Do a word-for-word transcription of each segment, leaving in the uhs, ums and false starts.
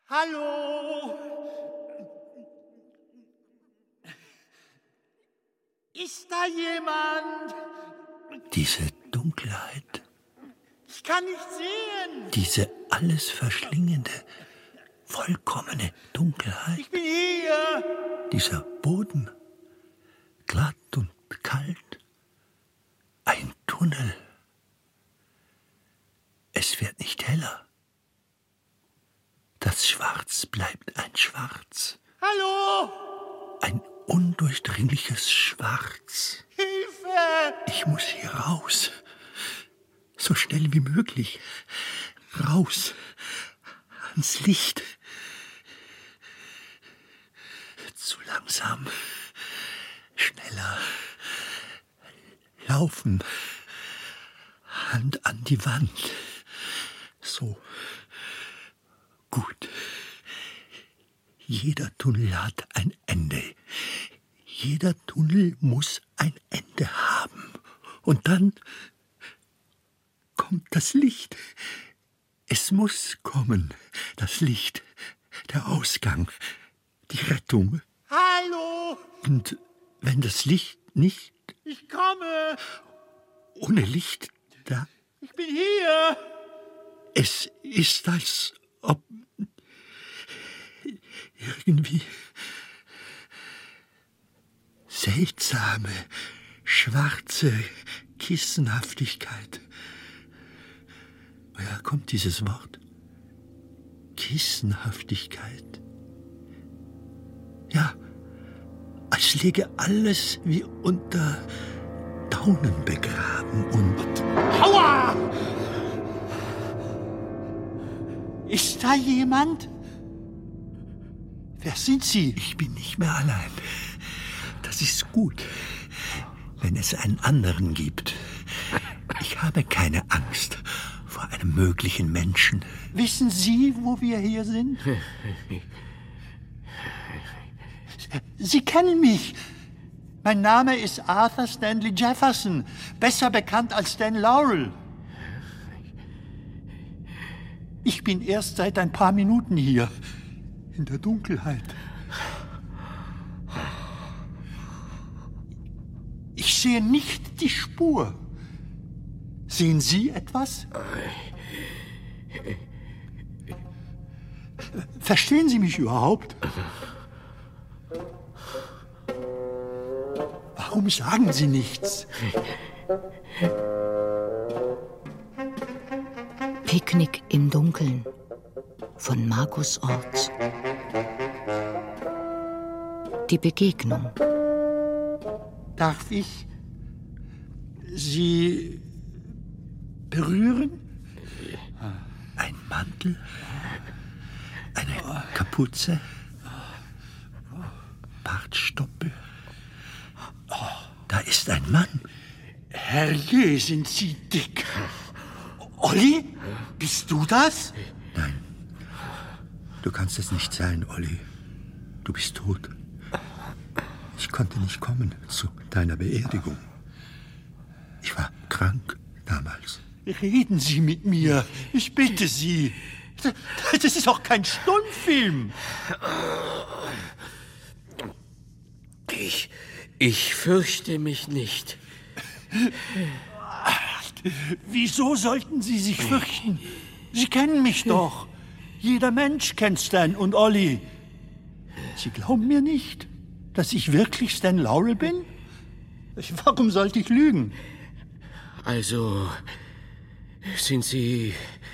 Hallo? Ist da jemand? Diese Dunkelheit. Ich kann nicht sehen. Diese alles verschlingende, vollkommene Dunkelheit. Ich bin hier. Dieser Boden, glatt und kalt. Ein Tunnel. Es wird nicht heller. Das Schwarz bleibt ein Schwarz. Hallo? Ein undurchdringliches Schwarz. Hilfe! Ich muss hier raus. So schnell wie möglich. Raus. Ans Licht. Zu langsam. Schneller. Laufen. Hand an die Wand. So. Gut. Jeder Tunnel hat ein Ende. Jeder Tunnel muss ein Ende haben. Und dann kommt das Licht. Es muss kommen, das Licht, der Ausgang, die Rettung. Hallo? Und wenn das Licht nicht... Ich komme. Ohne Licht, da... Ich bin hier. Es ist, als ob... irgendwie... seltsame, schwarze Kissenhaftigkeit. Woher kommt dieses Wort? Kissenhaftigkeit. Ja, als läge alles wie unter Daunen begraben und... Aua! Ist da jemand? Wer sind Sie? Ich bin nicht mehr allein. Das ist gut, wenn es einen anderen gibt. Ich habe keine Angst vor einem möglichen Menschen. Wissen Sie, wo wir hier sind? Sie kennen mich. Mein Name ist Arthur Stanley Jefferson, besser bekannt als Stan Laurel. Ich bin erst seit ein paar Minuten hier, in der Dunkelheit. Ich sehe nicht die Spur. Sehen Sie etwas? Verstehen Sie mich überhaupt? Warum sagen Sie nichts? Picknick im Dunkeln von Markus Orts. Die Begegnung. Darf ich Sie berühren? Ein Mantel? Eine Kapuze? Bartstoppel? Da ist ein Mann. Herrje, sind Sie dick. Olli, bist du das? Nein, du kannst es nicht sein, Olli. Du bist tot. Ich konnte nicht kommen zu deiner Beerdigung. Ich war krank damals. Reden Sie mit mir, ich bitte Sie. Das ist doch kein Stummfilm. Ich, ich fürchte mich nicht. Wieso sollten Sie sich fürchten? Sie kennen mich doch. Jeder Mensch kennt Stan und Olli. Sie glauben mir nicht, dass ich wirklich Stan Laurel bin? Warum sollte ich lügen? Also, sind Sie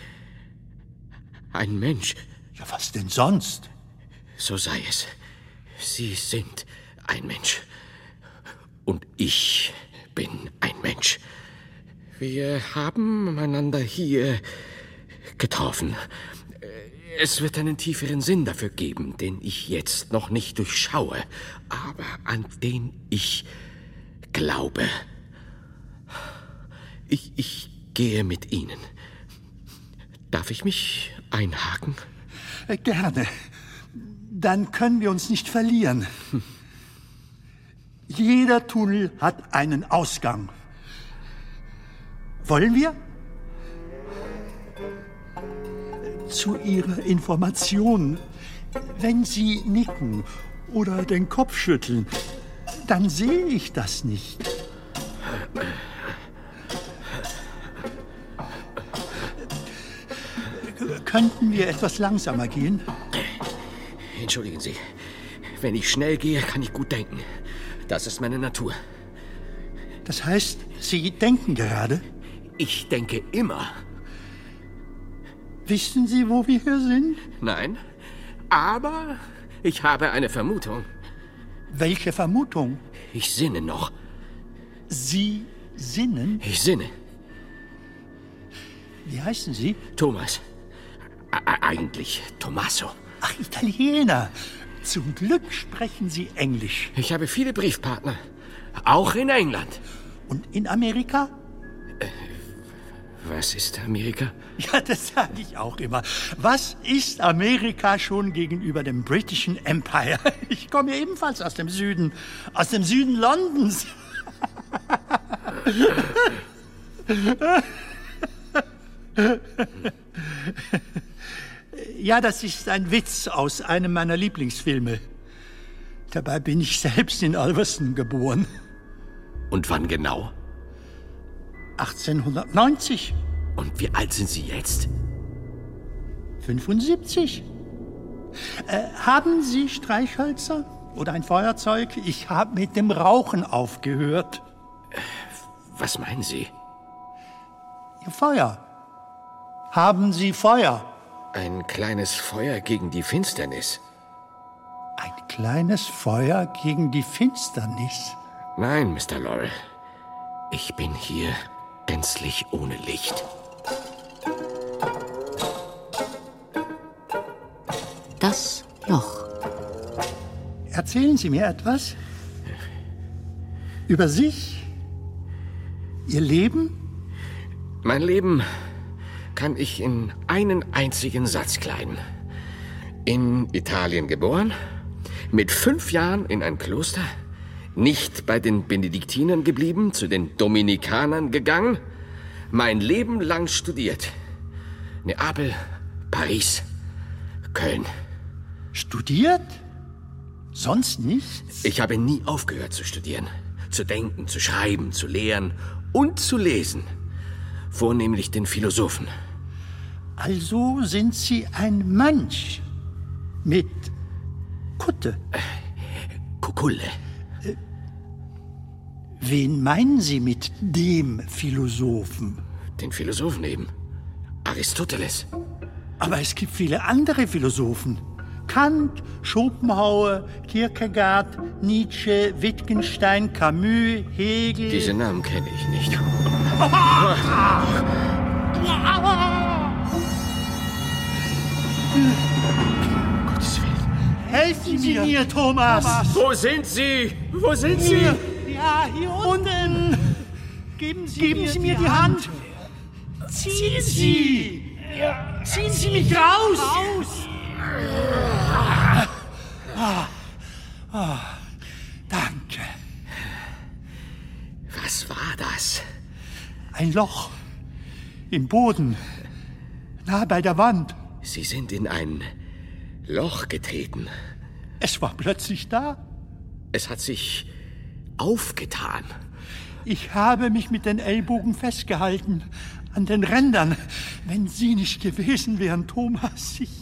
ein Mensch? Ja, was denn sonst? So sei es. Sie sind ein Mensch. Und ich bin ein Mensch. Wir haben einander hier getroffen. Es wird einen tieferen Sinn dafür geben, den ich jetzt noch nicht durchschaue, aber an den ich glaube. Ich, ich gehe mit Ihnen. Darf ich mich einhaken? Gerne. Dann können wir uns nicht verlieren. Jeder Tunnel hat einen Ausgang. Wollen wir? zu Ihrer Information. Wenn Sie nicken oder den Kopf schütteln, dann sehe ich das nicht. Könnten wir etwas langsamer gehen? Entschuldigen Sie. Wenn ich schnell gehe, kann ich gut denken. Das ist meine Natur. Das heißt, Sie denken gerade? Ich denke immer. Wissen Sie, wo wir hier sind? Nein, aber ich habe eine Vermutung. Welche Vermutung? Ich sinne noch. Sie sinnen? Ich sinne. Wie heißen Sie? Thomas. E- eigentlich Tommaso. Ach, Italiener. Zum Glück sprechen Sie Englisch. Ich habe viele Briefpartner. Auch in England. Und in Amerika? Äh, was ist Amerika? Ja, das sage ich auch immer. Was ist Amerika schon gegenüber dem britischen Empire? Ich komme ebenfalls aus dem Süden. Aus dem Süden Londons. Ja, das ist ein Witz aus einem meiner Lieblingsfilme. Dabei bin ich selbst in Ulverston geboren. Und wann genau? achtzehnhundertneunzig. Und wie alt sind Sie jetzt? fünfundsiebzig. Äh, haben Sie Streichhölzer oder ein Feuerzeug? Ich habe mit dem Rauchen aufgehört. Was meinen Sie? Ihr Feuer. Haben Sie Feuer? Ein kleines Feuer gegen die Finsternis. Ein kleines Feuer gegen die Finsternis? Nein, Mister Laurel. Ich bin hier gänzlich ohne Licht. Das Loch. Erzählen Sie mir etwas über sich, Ihr Leben? Mein Leben kann ich in einen einzigen Satz kleiden. In Italien geboren, mit fünf Jahren in ein Kloster, nicht bei den Benediktinern geblieben, zu den Dominikanern gegangen, mein Leben lang studiert. Neapel, Paris, Köln. Studiert? Sonst nichts? Ich habe nie aufgehört zu studieren, zu denken, zu schreiben, zu lehren und zu lesen. Vornehmlich den Philosophen. Also sind Sie ein Mönch mit Kutte. Kukulle. Wen meinen Sie mit dem Philosophen? Den Philosophen eben. Aristoteles. Aber es gibt viele andere Philosophen. Kant, Schopenhauer, Kierkegaard, Nietzsche, Wittgenstein, Camus, Hegel... Diese Namen kenne ich nicht. Gottes Willen. Helfen Sie mir, Thomas! Wo sind Sie? Wo sind Sie? Hier. Ja, hier unten! Geben Sie, Geben mir, Sie mir die Hand! Hand. Ziehen Sie! Ziehen Sie mich raus! raus. Ah, ah, danke. Was war das? Ein Loch im Boden, nah bei der Wand. Sie sind in ein Loch getreten. Es war plötzlich da. Es hat sich aufgetan. Ich habe mich mit den Ellbogen festgehalten, an den Rändern. Wenn Sie nicht gewesen wären, Thomas, ich...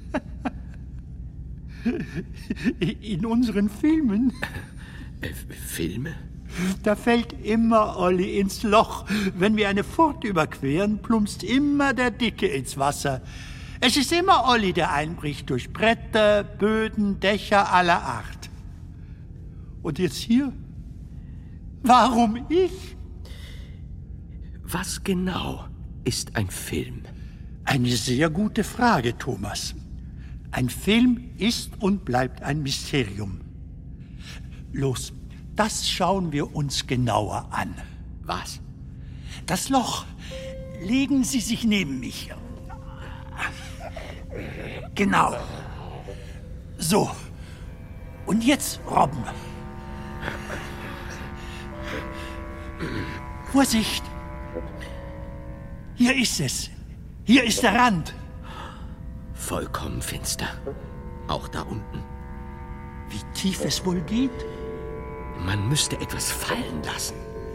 In unseren Filmen... Äh, Filme? Da fällt immer Olli ins Loch. Wenn wir eine Furt überqueren, plumpst immer der Dicke ins Wasser. Es ist immer Olli, der einbricht durch Bretter, Böden, Dächer aller Art. Und jetzt hier? Warum ich? Was genau ist ein Film? Eine sehr gute Frage, Thomas. Ein Film ist und bleibt ein Mysterium. Los, das schauen wir uns genauer an. Was? Das Loch. Legen Sie sich neben mich. Genau. So. Und jetzt, Robben. Vorsicht. Hier ist es. Hier ist der Rand. vollkommen finster. Auch da unten. Wie tief es wohl geht? Man müsste etwas fallen lassen.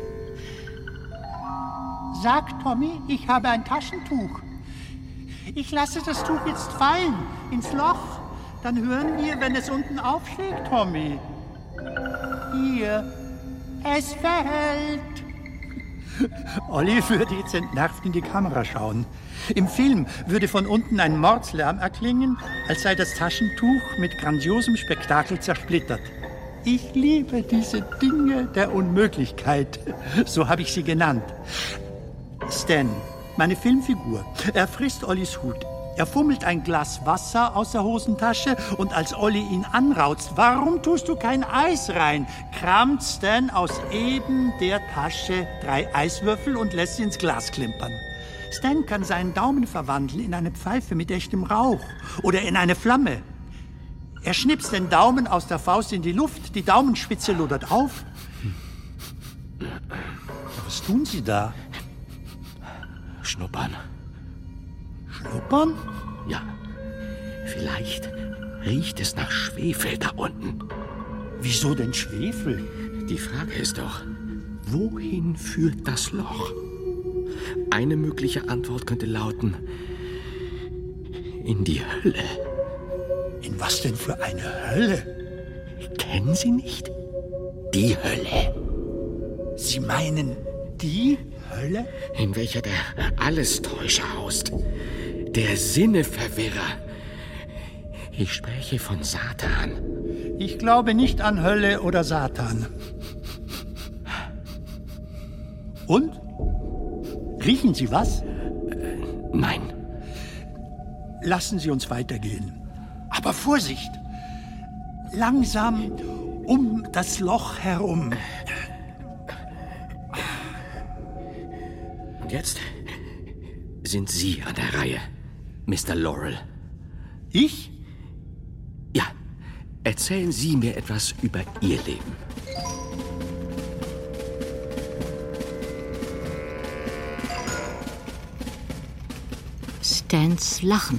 Sag, Tommy, ich habe ein Taschentuch. Ich lasse das Tuch jetzt fallen, ins Loch. Dann hören wir, wenn es unten aufschlägt, Tommy. Hier, es fällt. Olli würde jetzt entnervt in die Kamera schauen. Im Film würde von unten ein Mordslärm erklingen, als sei das Taschentuch mit grandiosem Spektakel zersplittert. Ich liebe diese Dinge der Unmöglichkeit. So habe ich sie genannt. Stan, meine Filmfigur. Er frisst Ollis Hut. Er fummelt ein Glas Wasser aus der Hosentasche und als Olli ihn anrauzt, warum tust du kein Eis rein, kramt Stan aus eben der Tasche drei Eiswürfel und lässt sie ins Glas klimpern. Stan kann seinen Daumen verwandeln in eine Pfeife mit echtem Rauch oder in eine Flamme. Er schnipst den Daumen aus der Faust in die Luft, die Daumenspitze lodert auf. Was tun Sie da? Schnuppern. Schnuppern? Ja, vielleicht riecht es nach Schwefel da unten. Wieso denn Schwefel? Die Frage ist doch, wohin führt das Loch? Eine mögliche Antwort könnte lauten, in die Hölle. In was denn für eine Hölle? Kennen Sie nicht? Die Hölle. Sie meinen die Hölle? In welcher der Allestäuscher haust. Der Sinneverwirrer. Ich spreche von Satan. Ich glaube nicht an Hölle oder Satan. Und? Riechen Sie was? Äh, nein. Lassen Sie uns weitergehen. Aber Vorsicht! Langsam um das Loch herum. Und jetzt sind Sie an der Reihe, Mister Laurel. Ich? Ja, erzählen Sie mir etwas über Ihr Leben. Stans Lachen.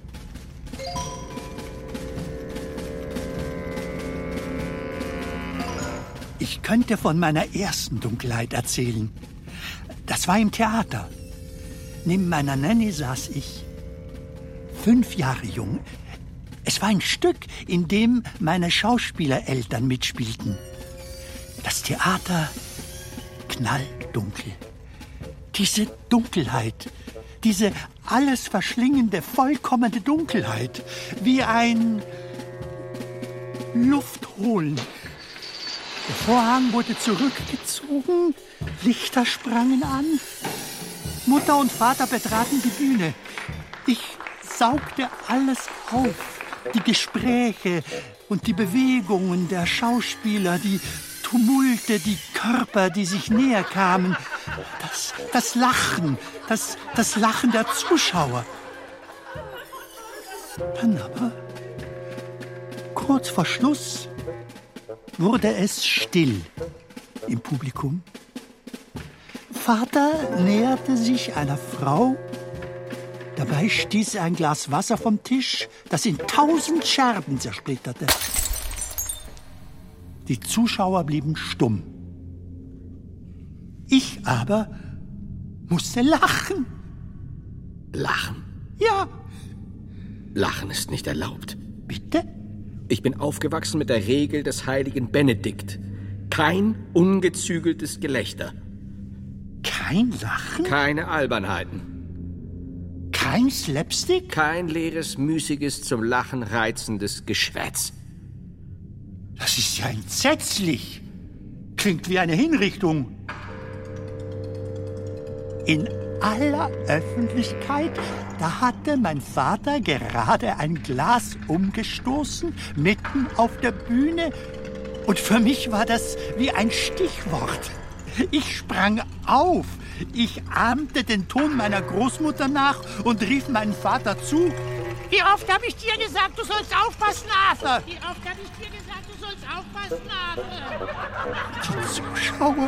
Ich könnte von meiner ersten Dunkelheit erzählen. Das war im Theater. Neben meiner Nanny saß ich. Fünf Jahre jung. Es war ein Stück, in dem meine Schauspielereltern mitspielten. Das Theater knalldunkel. Diese Dunkelheit, diese alles verschlingende, vollkommene Dunkelheit, wie ein Luftholen. Der Vorhang wurde zurückgezogen, Lichter sprangen an. Mutter und Vater betraten die Bühne. Ich saugte alles auf. Die Gespräche und die Bewegungen der Schauspieler, die Tumulte, die Körper, die sich näher kamen. Das, das Lachen, das, das Lachen der Zuschauer. Dann aber, kurz vor Schluss, wurde es still im Publikum. Vater näherte sich einer Frau. Dabei stieß er ein Glas Wasser vom Tisch, das in tausend Scherben zersplitterte. Die Zuschauer blieben stumm. Ich aber musste lachen. Lachen? Ja. Lachen ist nicht erlaubt. Bitte? Ich bin aufgewachsen mit der Regel des heiligen Benedikt. Kein ungezügeltes Gelächter. Kein Lachen? Keine Albernheiten. Kein Slapstick? Kein leeres, müßiges, zum Lachen reizendes Geschwätz. Das ist ja entsetzlich. Klingt wie eine Hinrichtung. In aller Öffentlichkeit, da hatte mein Vater gerade ein Glas umgestoßen, mitten auf der Bühne. Und für mich war das wie ein Stichwort. Ich sprang auf. Ich ahmte den Ton meiner Großmutter nach und rief meinen Vater zu. Wie oft habe ich dir gesagt, du sollst aufpassen, Arthur? Wie oft habe ich dir gesagt, du sollst aufpassen, Arthur? Die Zuschauer,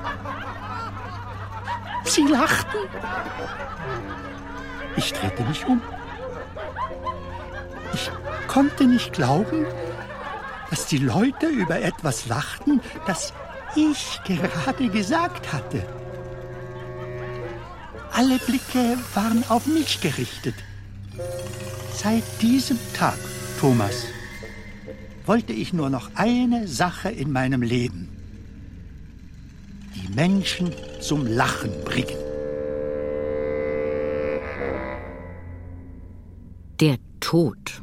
sie lachten. Ich drehte mich um. Ich konnte nicht glauben, dass die Leute über etwas lachten, das ich gerade gesagt hatte. Alle Blicke waren auf mich gerichtet. Seit diesem Tag, Thomas, wollte ich nur noch eine Sache in meinem Leben: die Menschen zum Lachen bringen. Der Tod.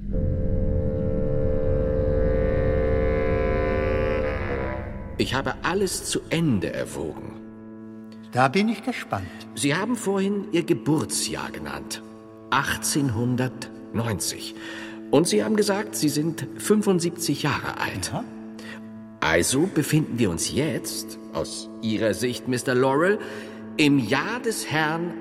Ich habe alles zu Ende erwogen. Da bin ich gespannt. Sie haben vorhin Ihr Geburtsjahr genannt. achtzehnhundertneunzig. Und Sie haben gesagt, Sie sind fünfundsiebzig Jahre alt. Ja. Also befinden wir uns jetzt, aus Ihrer Sicht, Mister Laurel, im Jahr des Herrn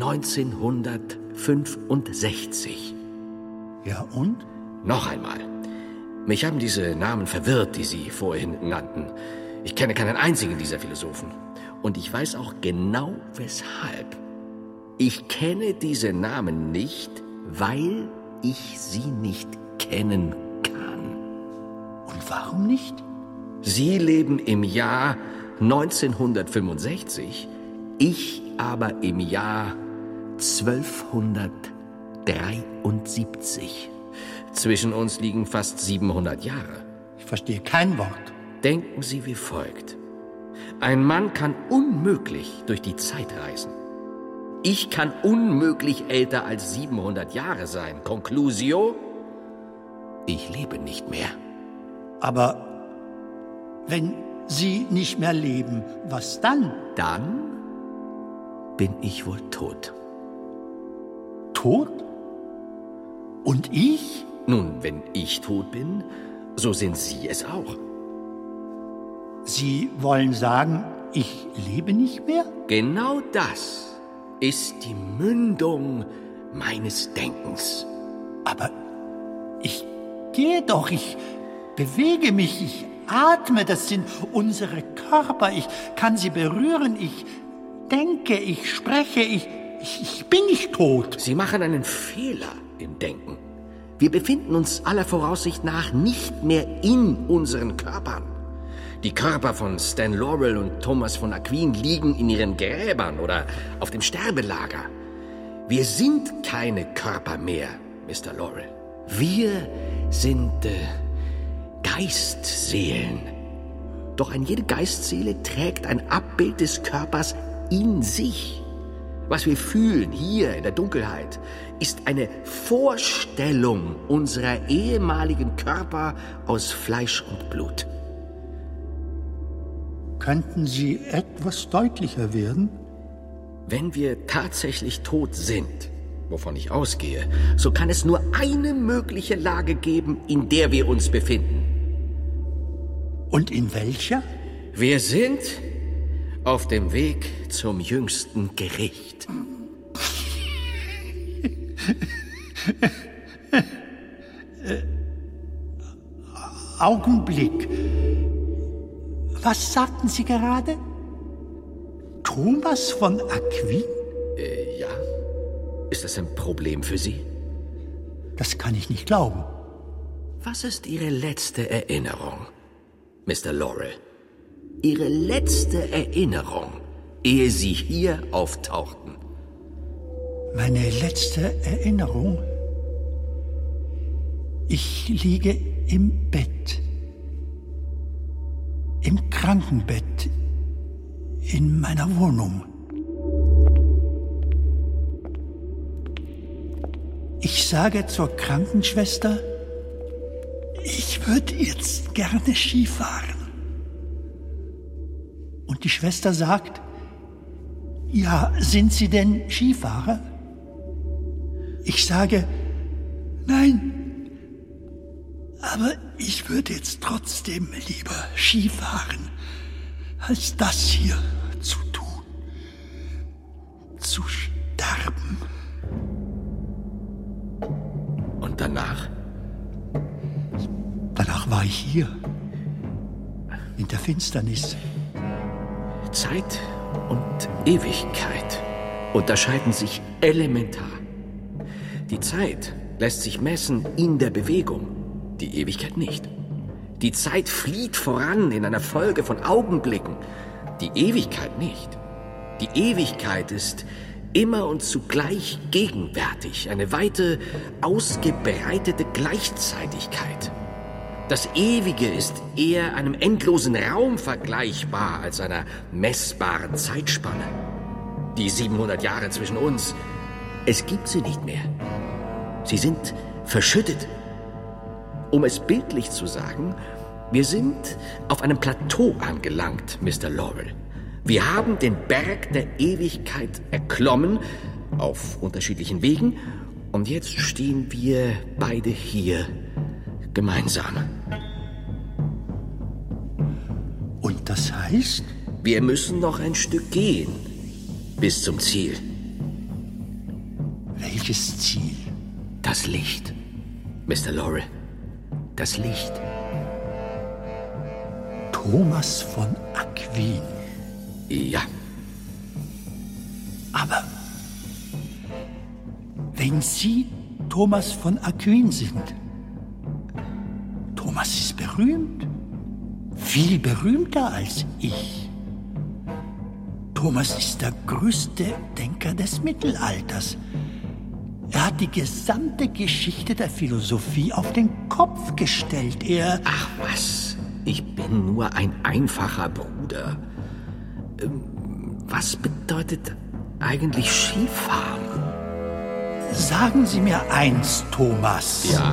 neunzehnhundertfünfundsechzig. Ja, und? Noch einmal. Mich haben diese Namen verwirrt, die Sie vorhin nannten. Ich kenne keinen einzigen dieser Philosophen. Und ich weiß auch genau, weshalb. Ich kenne diese Namen nicht, weil ich sie nicht kennen kann. Und warum nicht? Sie leben im Jahr neunzehnhundertfünfundsechzig, ich aber im Jahr zwölfhundertdreiundsiebzig. Zwischen uns liegen fast siebenhundert Jahre. Ich verstehe kein Wort. Denken Sie wie folgt. Ein Mann kann unmöglich durch die Zeit reisen. Ich kann unmöglich älter als siebenhundert Jahre sein. Conclusio? Ich lebe nicht mehr. Aber wenn Sie nicht mehr leben, was dann? Dann bin ich wohl tot. Tot? Und ich? Nun, wenn ich tot bin, so sind Sie es auch. Sie wollen sagen, ich lebe nicht mehr? Genau das ist die Mündung meines Denkens. Aber ich gehe doch, ich bewege mich, ich atme, das sind unsere Körper, ich kann sie berühren, ich denke, ich spreche, ich, ich, ich bin nicht tot. Sie machen einen Fehler im Denken. Wir befinden uns aller Voraussicht nach nicht mehr in unseren Körpern. Die Körper von Stan Laurel und Thomas von Aquin liegen in ihren Gräbern oder auf dem Sterbelager. Wir sind keine Körper mehr, Mister Laurel. Wir sind äh, Geistseelen. Doch eine jede Geistseele trägt ein Abbild des Körpers in sich. Was wir fühlen hier in der Dunkelheit, ist eine Vorstellung unserer ehemaligen Körper aus Fleisch und Blut. Könnten Sie etwas deutlicher werden? Wenn wir tatsächlich tot sind, wovon ich ausgehe, so kann es nur eine mögliche Lage geben, in der wir uns befinden. Und in welcher? Wir sind auf dem Weg zum jüngsten Gericht. äh, Augenblick. Was sagten Sie gerade? Thomas von Aquin? Äh, ja. Ist das ein Problem für Sie? Das kann ich nicht glauben. Was ist Ihre letzte Erinnerung, Mister Laurel? Ihre letzte Erinnerung, ehe Sie hier auftauchten? Meine letzte Erinnerung? Ich liege im Bett. Im Krankenbett in meiner Wohnung. Ich sage zur Krankenschwester, ich würde jetzt gerne Ski fahren. Und die Schwester sagt, ja, sind Sie denn Skifahrer? Ich sage, nein, aber ich würde jetzt trotzdem lieber Ski fahren, als das hier zu tun, zu sterben. Und danach? Danach war ich hier, in der Finsternis. Zeit und Ewigkeit unterscheiden sich elementar. Die Zeit lässt sich messen in der Bewegung, die Ewigkeit nicht. Die Zeit flieht voran in einer Folge von Augenblicken, die Ewigkeit nicht. Die Ewigkeit ist immer und zugleich gegenwärtig, eine weite, ausgebreitete Gleichzeitigkeit. Das Ewige ist eher einem endlosen Raum vergleichbar als einer messbaren Zeitspanne. Die siebenhundert Jahre zwischen uns, es gibt sie nicht mehr. Sie sind verschüttet. Um es bildlich zu sagen, wir sind auf einem Plateau angelangt, Mister Laurel. Wir haben den Berg der Ewigkeit erklommen, auf unterschiedlichen Wegen, und jetzt stehen wir beide hier gemeinsam. Und das heißt? Wir müssen noch ein Stück gehen, bis zum Ziel. Welches Ziel? Das Licht, Mister Laurel. Das Licht. Thomas von Aquin. Ja. Aber wenn Sie Thomas von Aquin sind, Thomas ist berühmt, viel berühmter als ich. Thomas ist der größte Denker des Mittelalters. Er hat die gesamte Geschichte der Philosophie auf den Kopf gestellt. Er... Ach was, ich bin nur ein einfacher Bruder. Was bedeutet eigentlich Skifahren? Sagen Sie mir eins, Thomas. Ja.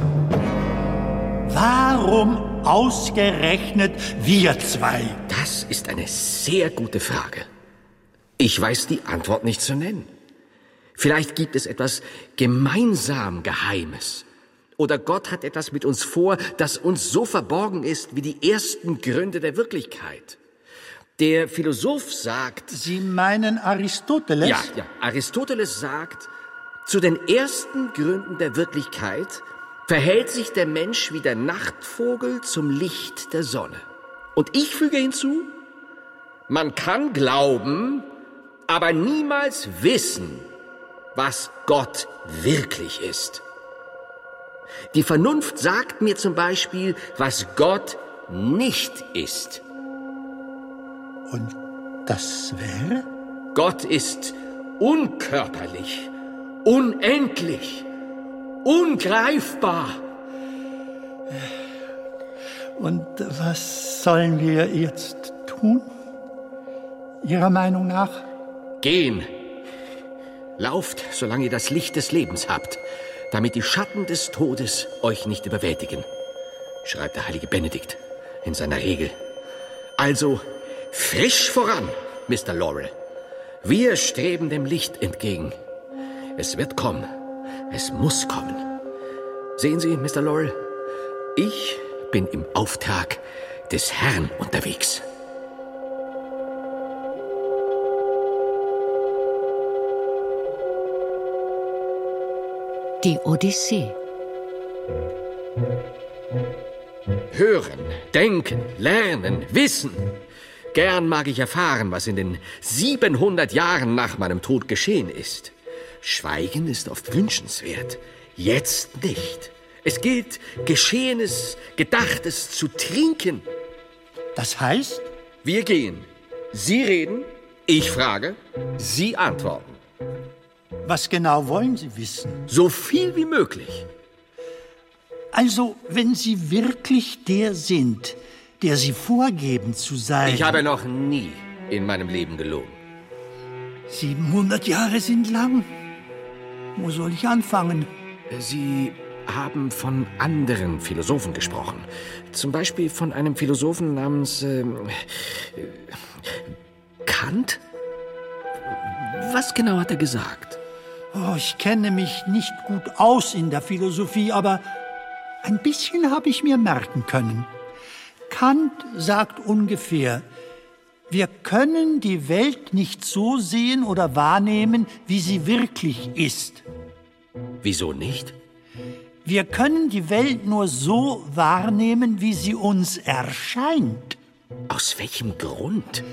Warum ausgerechnet wir zwei? Das ist eine sehr gute Frage. Ich weiß die Antwort nicht zu nennen. Vielleicht gibt es etwas gemeinsam Geheimes. Oder Gott hat etwas mit uns vor, das uns so verborgen ist wie die ersten Gründe der Wirklichkeit. Der Philosoph sagt... Sie meinen Aristoteles? Ja, ja. Aristoteles sagt, zu den ersten Gründen der Wirklichkeit verhält sich der Mensch wie der Nachtvogel zum Licht der Sonne. Und ich füge hinzu, man kann glauben, aber niemals wissen, was Gott wirklich ist. Die Vernunft sagt mir zum Beispiel, was Gott nicht ist. Und das wäre? Gott ist unkörperlich, unendlich, ungreifbar. Und was sollen wir jetzt tun? Ihrer Meinung nach? Gehen. Lauft, solange ihr das Licht des Lebens habt, damit die Schatten des Todes euch nicht überwältigen, schreibt der heilige Benedikt in seiner Regel. Also frisch voran, Mister Laurel. Wir streben dem Licht entgegen. Es wird kommen. Es muss kommen. Sehen Sie, Mister Laurel, ich bin im Auftrag des Herrn unterwegs. Die Odyssee. Hören, denken, lernen, wissen. Gern mag ich erfahren, was in den siebenhundert Jahren nach meinem Tod geschehen ist. Schweigen ist oft wünschenswert, jetzt nicht. Es gilt, Geschehenes, Gedachtes zu trinken. Das heißt? Wir gehen. Sie reden, ich frage, Sie antworten. Was genau wollen Sie wissen? So viel wie möglich. Also, wenn Sie wirklich der sind, der Sie vorgeben zu sein... Ich habe noch nie in meinem Leben gelogen. siebenhundert Jahre sind lang. Wo soll ich anfangen? Sie haben von anderen Philosophen gesprochen. Zum Beispiel von einem Philosophen namens ähm, Kant? Was genau hat er gesagt? Oh, ich kenne mich nicht gut aus in der Philosophie, aber ein bisschen habe ich mir merken können. Kant sagt ungefähr, wir können die Welt nicht so sehen oder wahrnehmen, wie sie wirklich ist. Wieso nicht? Wir können die Welt nur so wahrnehmen, wie sie uns erscheint. Aus welchem Grund?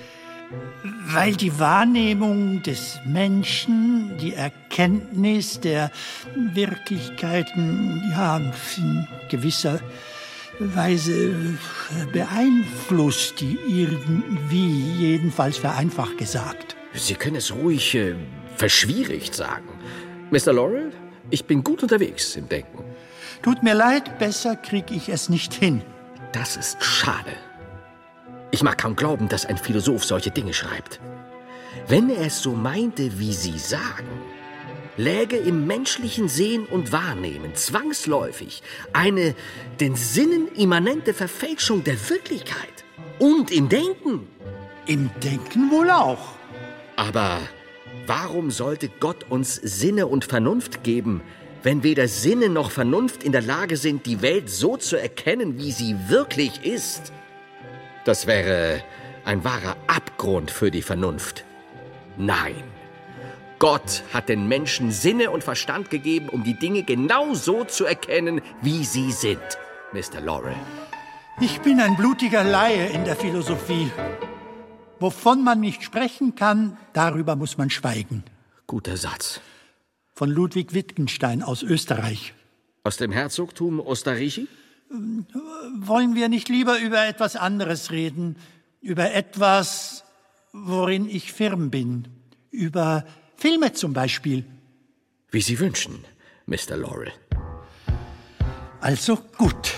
Weil die Wahrnehmung des Menschen, die Erkenntnis der Wirklichkeiten, ja, in gewisser Weise beeinflusst die irgendwie, jedenfalls vereinfacht gesagt. Sie können es ruhig äh, verschwierigt sagen. Mister Laurel, ich bin gut unterwegs im Denken. Tut mir leid, besser krieg ich es nicht hin. Das ist schade. Ich mag kaum glauben, dass ein Philosoph solche Dinge schreibt. Wenn er es so meinte, wie Sie sagen, läge im menschlichen Sehen und Wahrnehmen zwangsläufig eine den Sinnen immanente Verfälschung der Wirklichkeit. Und im Denken. Im Denken wohl auch. Aber warum sollte Gott uns Sinne und Vernunft geben, wenn weder Sinne noch Vernunft in der Lage sind, die Welt so zu erkennen, wie sie wirklich ist? Das wäre ein wahrer Abgrund für die Vernunft. Nein, Gott hat den Menschen Sinne und Verstand gegeben, um die Dinge genau so zu erkennen, wie sie sind, Mister Laurel. Ich bin ein blutiger Laie in der Philosophie. Wovon man nicht sprechen kann, darüber muss man schweigen. Guter Satz. Von Ludwig Wittgenstein aus Österreich. Aus dem Herzogtum Österreich? Wollen wir nicht lieber über etwas anderes reden? Über etwas, worin ich firm bin. Über Filme zum Beispiel. Wie Sie wünschen, Mister Laurel. Also gut.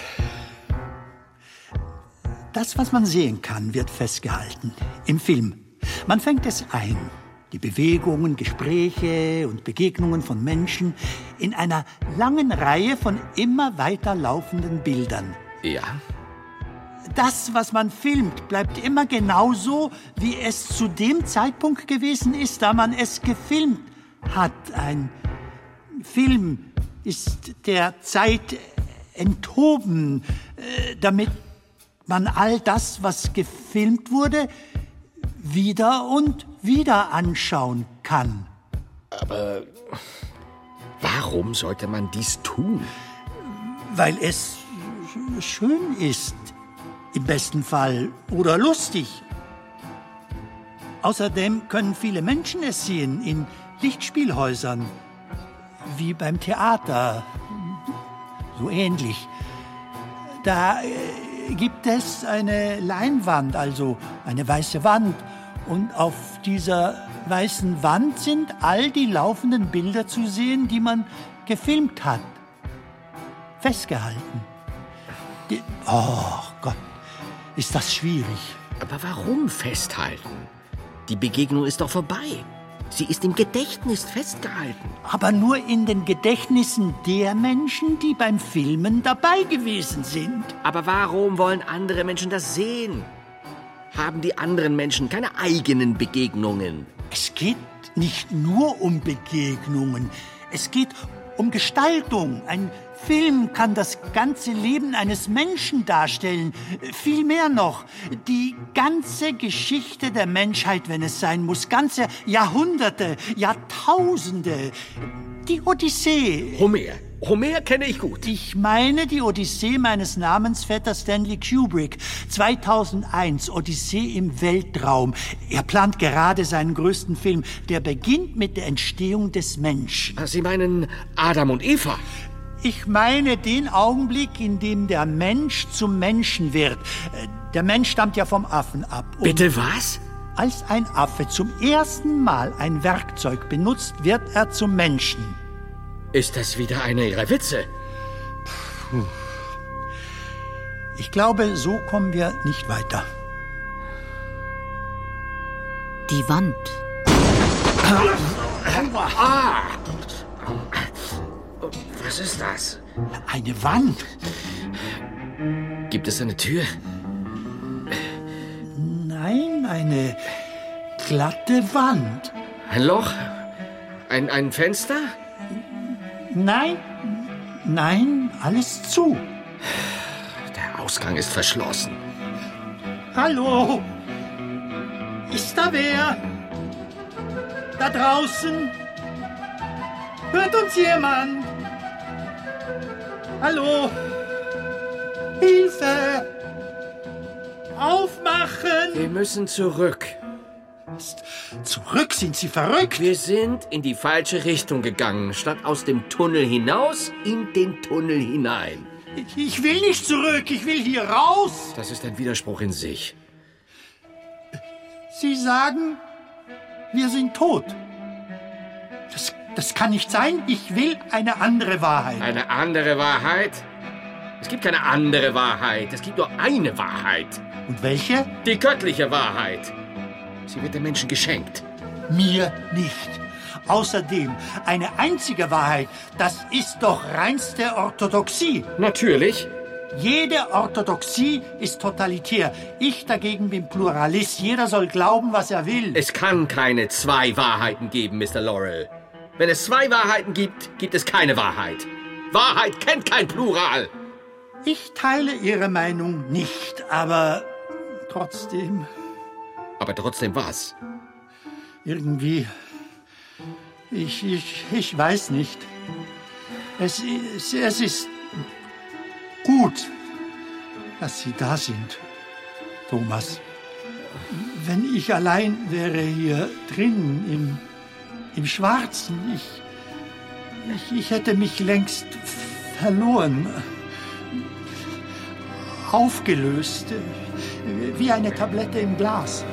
Das, was man sehen kann, wird festgehalten. Im Film. Man fängt es ein. Die Bewegungen, Gespräche und Begegnungen von Menschen in einer langen Reihe von immer weiter laufenden Bildern. Ja. Das, was man filmt, bleibt immer genauso, wie es zu dem Zeitpunkt gewesen ist, da man es gefilmt hat. Ein Film ist der Zeit enthoben, damit man all das, was gefilmt wurde, wieder und wieder anschauen kann. Aber warum sollte man dies tun? Weil es schön ist, im besten Fall, oder lustig. Außerdem können viele Menschen es sehen in Lichtspielhäusern, wie beim Theater, so ähnlich. Da äh, gibt es eine Leinwand, also eine weiße Wand, und auf dieser weißen Wand sind all die laufenden Bilder zu sehen, die man gefilmt hat. Festgehalten. Die, oh Gott, ist das schwierig. Aber warum festhalten? Die Begegnung ist doch vorbei. Sie ist im Gedächtnis festgehalten. Aber nur in den Gedächtnissen der Menschen, die beim Filmen dabei gewesen sind. Aber warum wollen andere Menschen das sehen? Haben die anderen Menschen keine eigenen Begegnungen? Es geht nicht nur um Begegnungen. Es geht um Gestaltung. Ein Film kann das ganze Leben eines Menschen darstellen. Viel mehr noch. Die ganze Geschichte der Menschheit, wenn es sein muss. Ganze Jahrhunderte, Jahrtausende. Die Odyssee. Homer. Homer kenne ich gut. Ich meine die Odyssee meines Namensvetters Stanley Kubrick. zweitausendeins, Odyssee im Weltraum. Er plant gerade seinen größten Film. Der beginnt mit der Entstehung des Menschen. Sie meinen Adam und Eva? Ich meine den Augenblick, in dem der Mensch zum Menschen wird. Der Mensch stammt ja vom Affen ab. Und Bitte was? als ein Affe zum ersten Mal ein Werkzeug benutzt, wird er zum Menschen. Ist das wieder einer Ihrer Witze? Puh. Ich glaube, so kommen wir nicht weiter. Die Wand. Ah! Was ist das? Eine Wand? Gibt es eine Tür? Nein, eine glatte Wand. Ein Loch? Ein, ein Fenster? Nein, nein, alles zu. Der Ausgang ist verschlossen. Hallo? Ist da wer? Da draußen? Hört uns jemand? Hallo? Hilfe! Aufmachen! Wir müssen zurück. zurück. Sind Sie verrückt? Wir sind in die falsche Richtung gegangen. Statt aus dem Tunnel hinaus, in den Tunnel hinein. Ich, ich will nicht zurück. Ich will hier raus. Das ist ein Widerspruch in sich. Sie sagen, wir sind tot. Das, das kann nicht sein. Ich will eine andere Wahrheit. Eine andere Wahrheit? Es gibt keine andere Wahrheit. Es gibt nur eine Wahrheit. Und welche? Die göttliche Wahrheit. Sie wird den Menschen geschenkt. Mir nicht. Außerdem, eine einzige Wahrheit, das ist doch reinste Orthodoxie. Natürlich. Jede Orthodoxie ist totalitär. Ich dagegen bin Pluralist. Jeder soll glauben, was er will. Es kann keine zwei Wahrheiten geben, Mister Laurel. Wenn es zwei Wahrheiten gibt, gibt es keine Wahrheit. Wahrheit kennt kein Plural. Ich teile Ihre Meinung nicht, aber trotzdem... Aber trotzdem was? Irgendwie... Ich, ich, ich weiß nicht. Es, es, es ist gut, dass Sie da sind, Thomas. Wenn ich allein wäre hier drin, im, im Schwarzen, ich, ich, ich hätte mich längst verloren, aufgelöst, wie eine Tablette im Glas.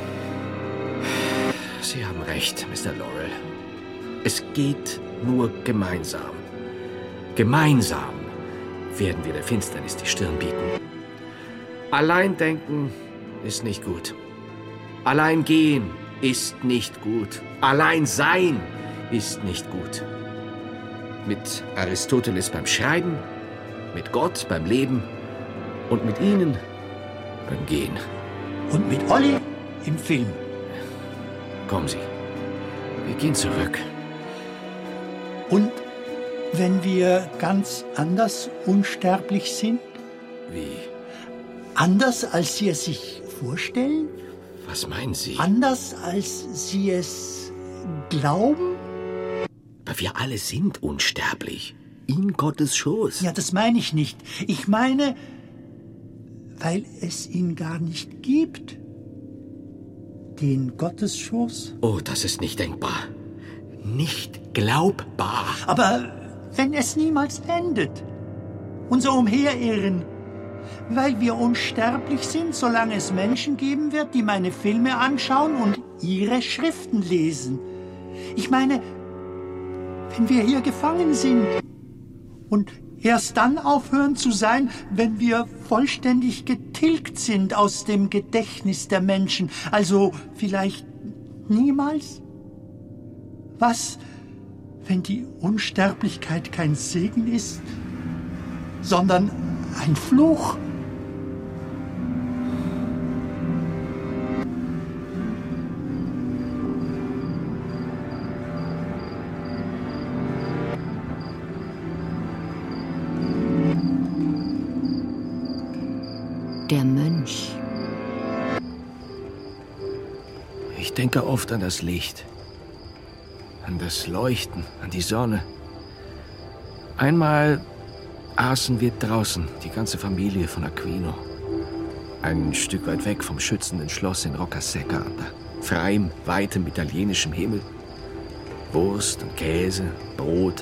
Sie haben recht, Mister Laurel. Es geht nur gemeinsam. Gemeinsam werden wir der Finsternis die Stirn bieten. Allein denken ist nicht gut. Allein gehen ist nicht gut. Allein sein ist nicht gut. Mit Aristoteles beim Schreiben, mit Gott beim Leben und mit Ihnen beim Gehen. Und mit Olli im Film. Kommen Sie, wir gehen zurück. Und wenn wir ganz anders unsterblich sind? Wie? Anders, als Sie es sich vorstellen? Was meinen Sie? Anders, als Sie es glauben? Aber wir alle sind unsterblich. In Gottes Schoß. Ja, das meine ich nicht. Ich meine, weil es ihn gar nicht gibt. Den Gottesschoß. Oh, das ist nicht denkbar. Nicht glaubbar. Aber wenn es niemals endet. Unser Umherirren. Weil wir unsterblich sind, solange es Menschen geben wird, die meine Filme anschauen und ihre Schriften lesen. Ich meine, wenn wir hier gefangen sind und erst dann aufhören zu sein, wenn wir vollständig getilgt sind aus dem Gedächtnis der Menschen. Also vielleicht niemals? Was, wenn die Unsterblichkeit kein Segen ist, sondern ein Fluch? Der Mönch. Ich denke oft an das Licht, an das Leuchten, an die Sonne. Einmal aßen wir draußen, die ganze Familie von Aquino. Ein Stück weit weg vom schützenden Schloss in Roccasecca, unter freiem, weitem italienischem Himmel. Wurst und Käse, Brot.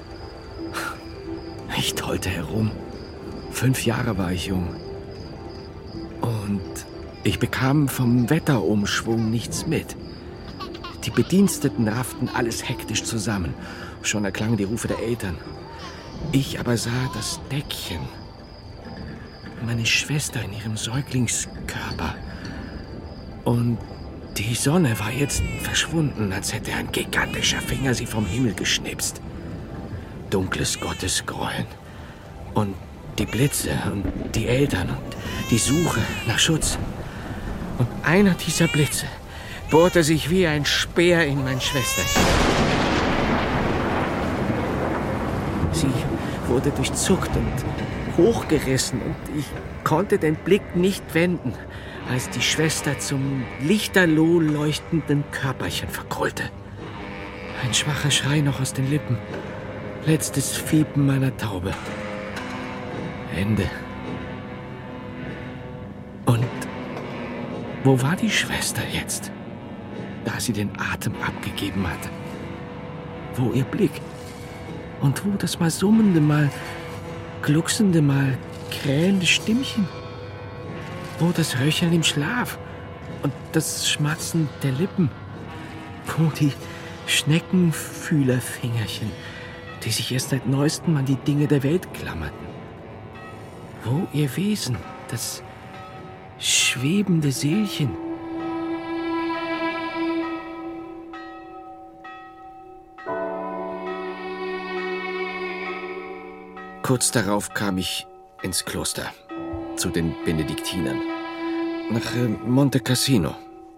Ich tollte herum. Fünf Jahre war ich jung. Und ich bekam vom Wetterumschwung nichts mit. Die Bediensteten rafften alles hektisch zusammen. Schon erklangen die Rufe der Eltern. Ich aber sah das Deckchen. Meine Schwester in ihrem Säuglingskörper. Und die Sonne war jetzt verschwunden, als hätte ein gigantischer Finger sie vom Himmel geschnipst. Dunkles Gottesgrollen. Und die Blitze und die Eltern und die Suche nach Schutz. Und einer dieser Blitze bohrte sich wie ein Speer in mein Schwesterchen. Sie wurde durchzuckt und hochgerissen und ich konnte den Blick nicht wenden, als die Schwester zum lichterloh leuchtenden Körperchen verkrollte. Ein schwacher Schrei noch aus den Lippen. Letztes Fiepen meiner Taube. Ende. Und wo war die Schwester jetzt? da sie den Atem abgegeben hatte. Wo ihr Blick und wo das mal summende, mal glucksende, mal krähende Stimmchen. Wo das Röcheln im Schlaf und das Schmatzen der Lippen. Wo die Schneckenfühlerfingerchen, die sich erst seit Neuestem an die Dinge der Welt klammerten. Wo ihr Wesen, das schwebende Seelchen. Kurz darauf kam ich ins Kloster, zu den Benediktinern, nach äh, Monte Cassino.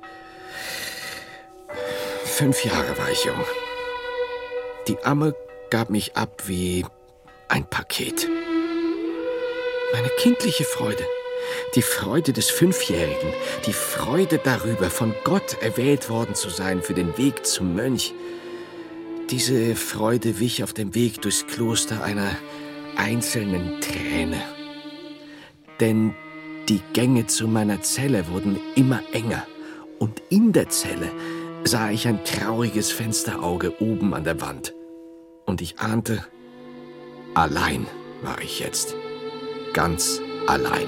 Fünf Jahre war ich jung. Die Amme gab mich ab wie ein Paket. Meine kindliche Freude, die Freude des Fünfjährigen, die Freude darüber, von Gott erwählt worden zu sein für den Weg zum Mönch. Diese Freude wich auf dem Weg durchs Kloster einer einzelnen Träne. Denn die Gänge zu meiner Zelle wurden immer enger und in der Zelle sah ich ein trauriges Fensterauge oben an der Wand. Und ich ahnte, allein war ich jetzt. Ganz allein.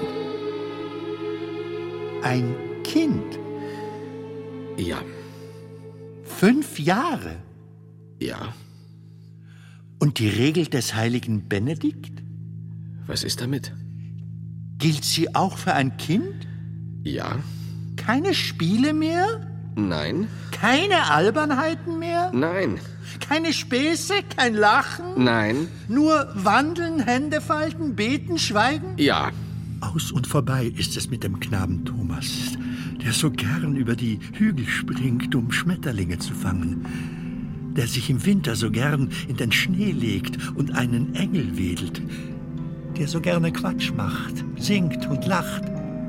Ein Kind? Ja. Fünf Jahre? Ja. Und die Regel des heiligen Benedikt? Was ist damit? Gilt sie auch für ein Kind? Ja. Keine Spiele mehr? Nein. Keine Albernheiten mehr? Nein. Keine Späße, kein Lachen? Nein. Nur wandeln, Hände falten, beten, schweigen? Ja. Aus und vorbei ist es mit dem Knaben Thomas, der so gern über die Hügel springt, um Schmetterlinge zu fangen, der sich im Winter so gern in den Schnee legt und einen Engel wedelt, der so gerne Quatsch macht, singt und lacht.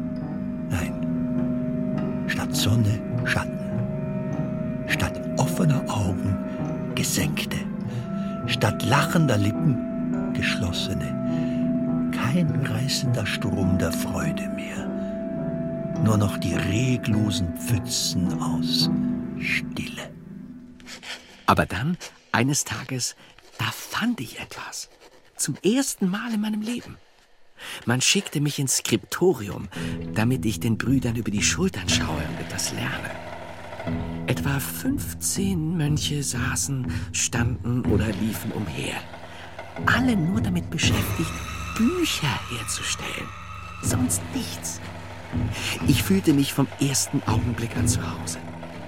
Nein, statt Sonne Schatten, statt offener Augen gesenkte, statt lachender Lippen geschlossene, kein reißender Strom der Freude mehr, nur noch die reglosen Pfützen aus Stille. Aber dann, eines Tages, da fand ich etwas. Zum ersten Mal in meinem Leben. Man schickte mich ins Skriptorium, damit ich den Brüdern über die Schultern schaue und etwas lerne. Etwa fünfzehn Mönche saßen, standen oder liefen umher. Alle nur damit beschäftigt, Bücher herzustellen. Sonst nichts. Ich fühlte mich vom ersten Augenblick an zu Hause.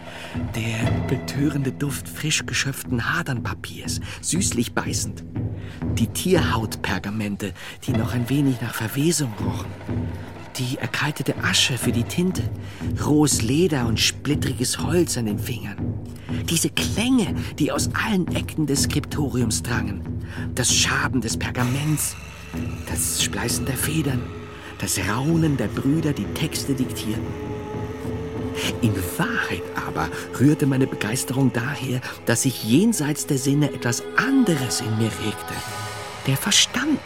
Der betörende Duft frisch geschöpften Hadernpapiers, süßlich beißend. Die Tierhautpergamente, die noch ein wenig nach Verwesung rochen. Die erkaltete Asche für die Tinte, rohes Leder und splittriges Holz an den Fingern. Diese Klänge, die aus allen Ecken des Skriptoriums drangen. Das Schaben des Pergaments, das Spleißen der Federn, das Raunen der Brüder, die Texte diktierten. In Wahrheit aber rührte meine Begeisterung daher, dass sich jenseits der Sinne etwas anderes in mir regte. Der Verstand.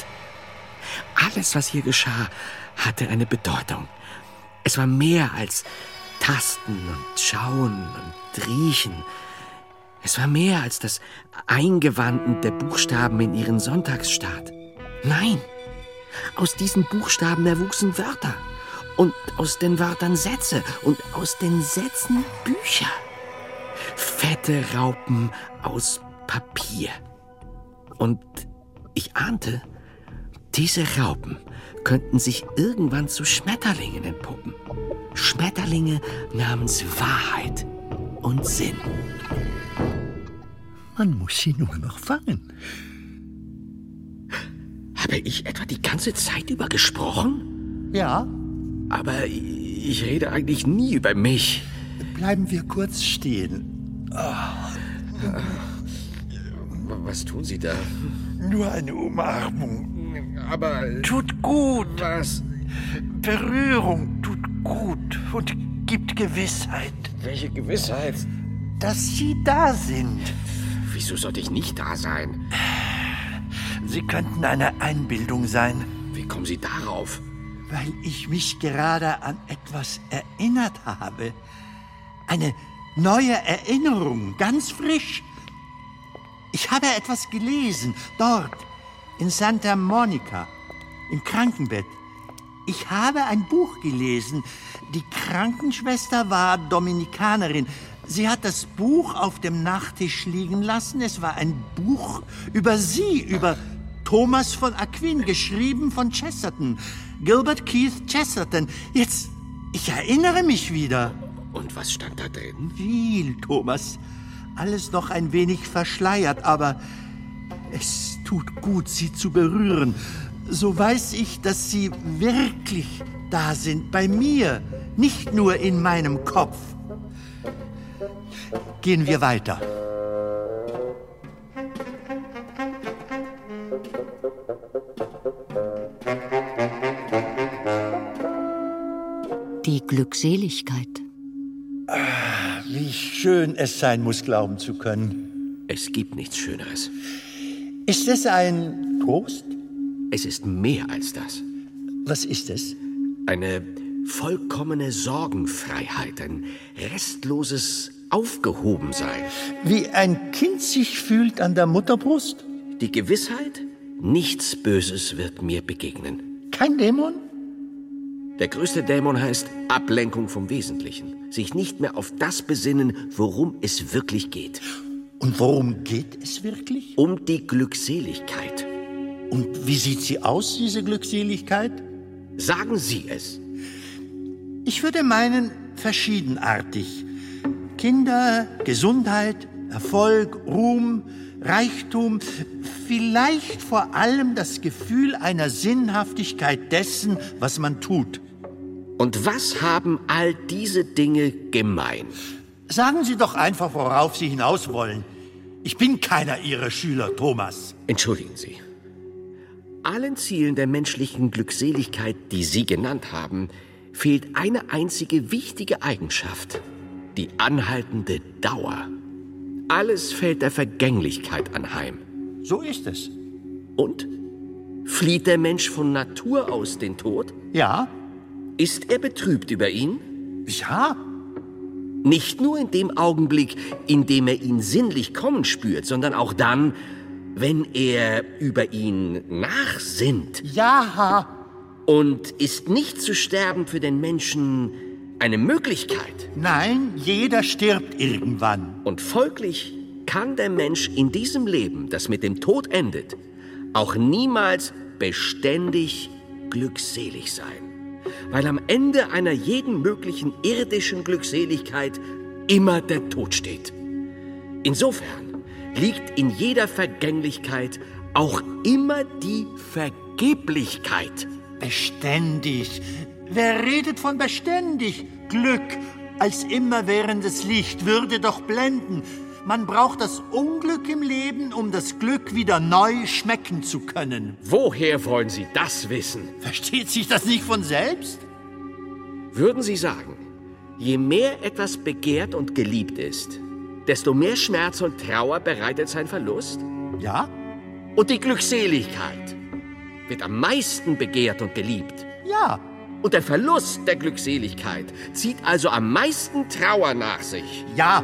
Alles, was hier geschah, hatte eine Bedeutung. Es war mehr als Tasten und Schauen und Riechen. Es war mehr als das Eingewanden der Buchstaben in ihren Sonntagsstaat. Nein, aus diesen Buchstaben erwuchsen Wörter. Und aus den Wörtern Sätze und aus den Sätzen Bücher. Fette Raupen aus Papier. Und ich ahnte, diese Raupen könnten sich irgendwann zu Schmetterlingen entpuppen. Schmetterlinge namens Wahrheit und Sinn. Man muss sie nur noch fangen. Habe ich etwa die ganze Zeit über gesprochen? Ja. Aber ich rede eigentlich nie über mich. Bleiben wir kurz stehen. Oh. Was tun Sie da? Nur eine Umarmung. Aber... Tut gut. Was? Berührung tut gut und gibt Gewissheit. Welche Gewissheit? Dass Sie da sind. Wieso sollte ich nicht da sein? Sie könnten eine Einbildung sein. Wie kommen Sie darauf? Weil ich mich gerade an etwas erinnert habe. Eine neue Erinnerung, ganz frisch. Ich habe etwas gelesen, dort, in Santa Monica, im Krankenbett. Ich habe ein Buch gelesen. Die Krankenschwester war Dominikanerin. Sie hat das Buch auf dem Nachttisch liegen lassen. Es war ein Buch über sie, über Thomas von Aquin, geschrieben von Chesterton. Gilbert Keith Chesterton. Jetzt, ich erinnere mich wieder. Und was stand da drin? Viel, Thomas. Alles noch ein wenig verschleiert, aber es tut gut, sie zu berühren. So weiß ich, dass sie wirklich da sind, bei mir, nicht nur in meinem Kopf. Gehen wir weiter. Die Glückseligkeit. Ah, wie schön es sein muss, glauben zu können. Es gibt nichts Schöneres. Ist es ein Trost? Es ist mehr als das. Was ist es? Eine vollkommene Sorgenfreiheit, ein restloses Aufgehobensein. Wie ein Kind sich fühlt an der Mutterbrust? Die Gewissheit, nichts Böses wird mir begegnen. Kein Dämon? Der größte Dämon heißt Ablenkung vom Wesentlichen. Sich nicht mehr auf das besinnen, worum es wirklich geht. Und worum geht es wirklich? Um die Glückseligkeit. Und wie sieht sie aus, diese Glückseligkeit? Sagen Sie es. Ich würde meinen, verschiedenartig. Kinder, Gesundheit, Erfolg, Ruhm, Reichtum, vielleicht vor allem das Gefühl einer Sinnhaftigkeit dessen, was man tut. Und was haben all diese Dinge gemein? Sagen Sie doch einfach, worauf Sie hinaus wollen. Ich bin keiner Ihrer Schüler, Thomas. Entschuldigen Sie. Allen Zielen der menschlichen Glückseligkeit, die Sie genannt haben, fehlt eine einzige wichtige Eigenschaft: die anhaltende Dauer. Alles fällt der Vergänglichkeit anheim. So ist es. Und? Flieht der Mensch von Natur aus den Tod? Ja. Ist er betrübt über ihn? Ja. Nicht nur in dem Augenblick, in dem er ihn sinnlich kommen spürt, sondern auch dann, wenn er über ihn nachsinnt. Ja. Und ist nicht zu sterben für den Menschen eine Möglichkeit? Nein, jeder stirbt irgendwann. Und folglich kann der Mensch in diesem Leben, das mit dem Tod endet, auch niemals beständig glückselig sein. Weil am Ende einer jeden möglichen irdischen Glückseligkeit immer der Tod steht. Insofern liegt in jeder Vergänglichkeit auch immer die Vergeblichkeit. Beständig. Wer redet von beständig? Glück als immerwährendes Licht würde doch blenden. Man braucht das Unglück im Leben, um das Glück wieder neu schmecken zu können. Woher wollen Sie das wissen? Versteht sich das nicht von selbst? Würden Sie sagen, je mehr etwas begehrt und geliebt ist, desto mehr Schmerz und Trauer bereitet sein Verlust? Ja. Und die Glückseligkeit wird am meisten begehrt und geliebt? Ja. Und der Verlust der Glückseligkeit zieht also am meisten Trauer nach sich? Ja.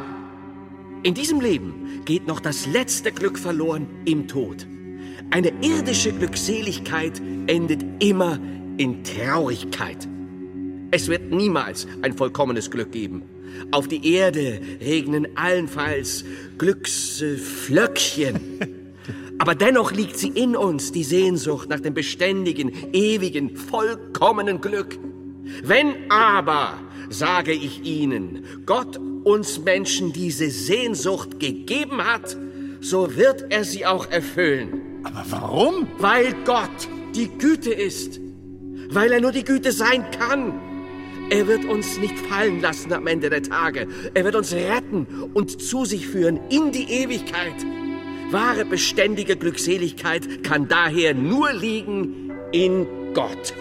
In diesem Leben geht noch das letzte Glück verloren im Tod. Eine irdische Glückseligkeit endet immer in Traurigkeit. Es wird niemals ein vollkommenes Glück geben. Auf die Erde regnen allenfalls Glücksflöckchen. Aber dennoch liegt sie in uns, die Sehnsucht nach dem beständigen, ewigen, vollkommenen Glück. Wenn aber, sage ich Ihnen, Gott uns Menschen diese Sehnsucht gegeben hat, so wird er sie auch erfüllen. Aber warum? Weil Gott die Güte ist. Weil er nur die Güte sein kann. Er wird uns nicht fallen lassen am Ende der Tage. Er wird uns retten und zu sich führen in die Ewigkeit. Wahre, beständige Glückseligkeit kann daher nur liegen in Gott.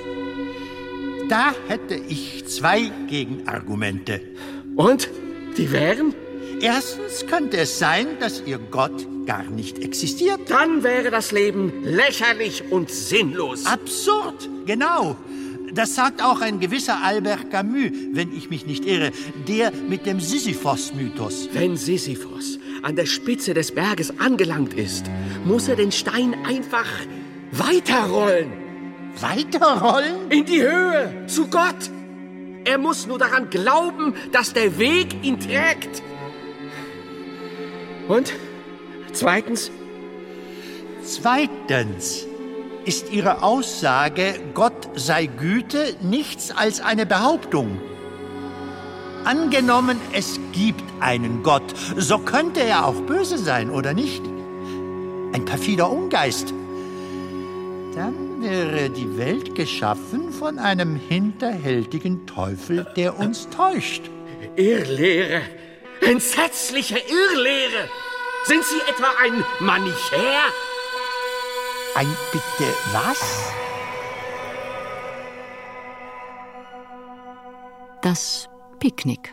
Da hätte ich zwei Gegenargumente. Und? Die wären? Erstens könnte es sein, dass Ihr Gott gar nicht existiert. Dann wäre das Leben lächerlich und sinnlos. Absurd, genau. Das sagt auch ein gewisser Albert Camus, wenn ich mich nicht irre. Der mit dem Sisyphos-Mythos. Wenn Sisyphos an der Spitze des Berges angelangt ist, muss er den Stein einfach weiterrollen. Weiterrollen? In die Höhe, zu Gott. Er muss nur daran glauben, dass der Weg ihn trägt. Und zweitens? Zweitens ist Ihre Aussage, Gott sei Güte, nichts als eine Behauptung. Angenommen, es gibt einen Gott, so könnte er auch böse sein, oder nicht? Ein perfider Ungeist. Dann wäre die Welt geschaffen von einem hinterhältigen Teufel, der uns täuscht. Irrlehre! Entsetzliche Irrlehre! Sind Sie etwa ein Manichäer? Ein bitte was? Das Picknick.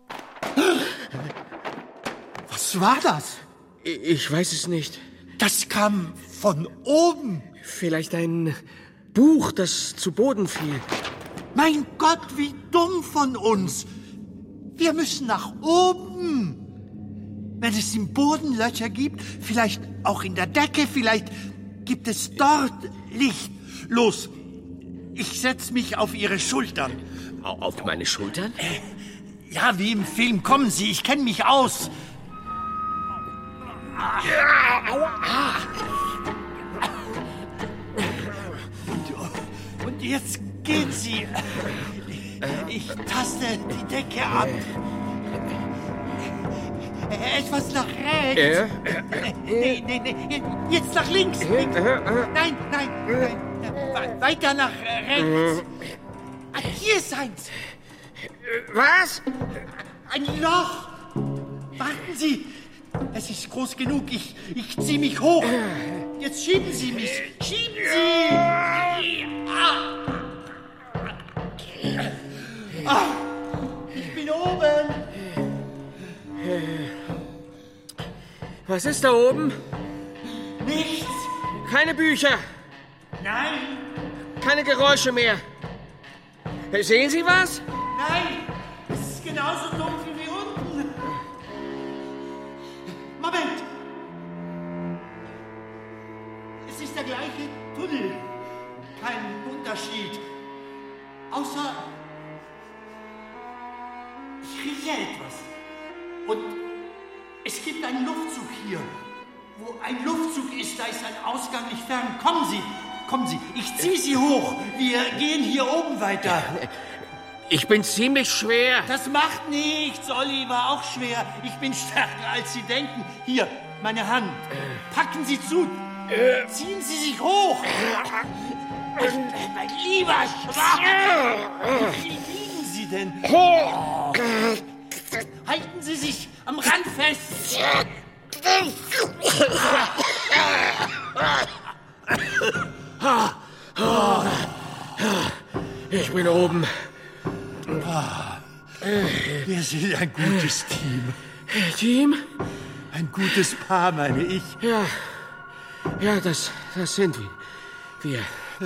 Was war das? Ich weiß es nicht. Das kam von oben. Vielleicht ein Buch, das zu Boden fiel. Mein Gott, wie dumm von uns. Wir müssen nach oben. Wenn es im Boden Löcher gibt, vielleicht auch in der Decke, vielleicht gibt es dort Licht. Los, ich setz mich auf Ihre Schultern. Auf meine Schultern? Äh, ja, wie im Film. Kommen Sie, ich kenne mich aus. Und, und jetzt gehen Sie. Ich taste die Decke ab. Etwas nach rechts. Äh? Nee, nee, nee. Jetzt nach links. links. Nein, nein, nein. Weiter nach rechts. Ah, hier ist eins. Was? Ein Loch. Warten Sie. Es ist groß genug. Ich, ich ziehe mich hoch. Jetzt schieben Sie mich. Schieben Sie. Ah, ich bin oben. Was ist da oben? Nichts. Keine Bücher. Nein. Keine Geräusche mehr. Sehen Sie was? Nein. Es ist genauso dunkel wie unten. Moment. Es ist der gleiche Tunnel. Kein Unterschied. Außer ich rieche etwas. Und es gibt einen Luftzug hier. Wo ein Luftzug ist, da ist ein Ausgang nicht fern. Kommen Sie, kommen Sie. Ich ziehe Sie hoch. Wir gehen hier oben weiter. Ich bin ziemlich schwer. Das macht nichts. Olli war auch schwer. Ich bin stärker, als Sie denken. Hier, meine Hand. Packen Sie zu. Ziehen Sie sich hoch. Mein lieber Schwach. Wie liegen Sie denn? Halten Sie sich am Rand fest. Ich bin oben. Wir sind ein gutes Team. Team? Ein gutes Paar, meine ich. Ja, ja, das, das sind wir. Wir.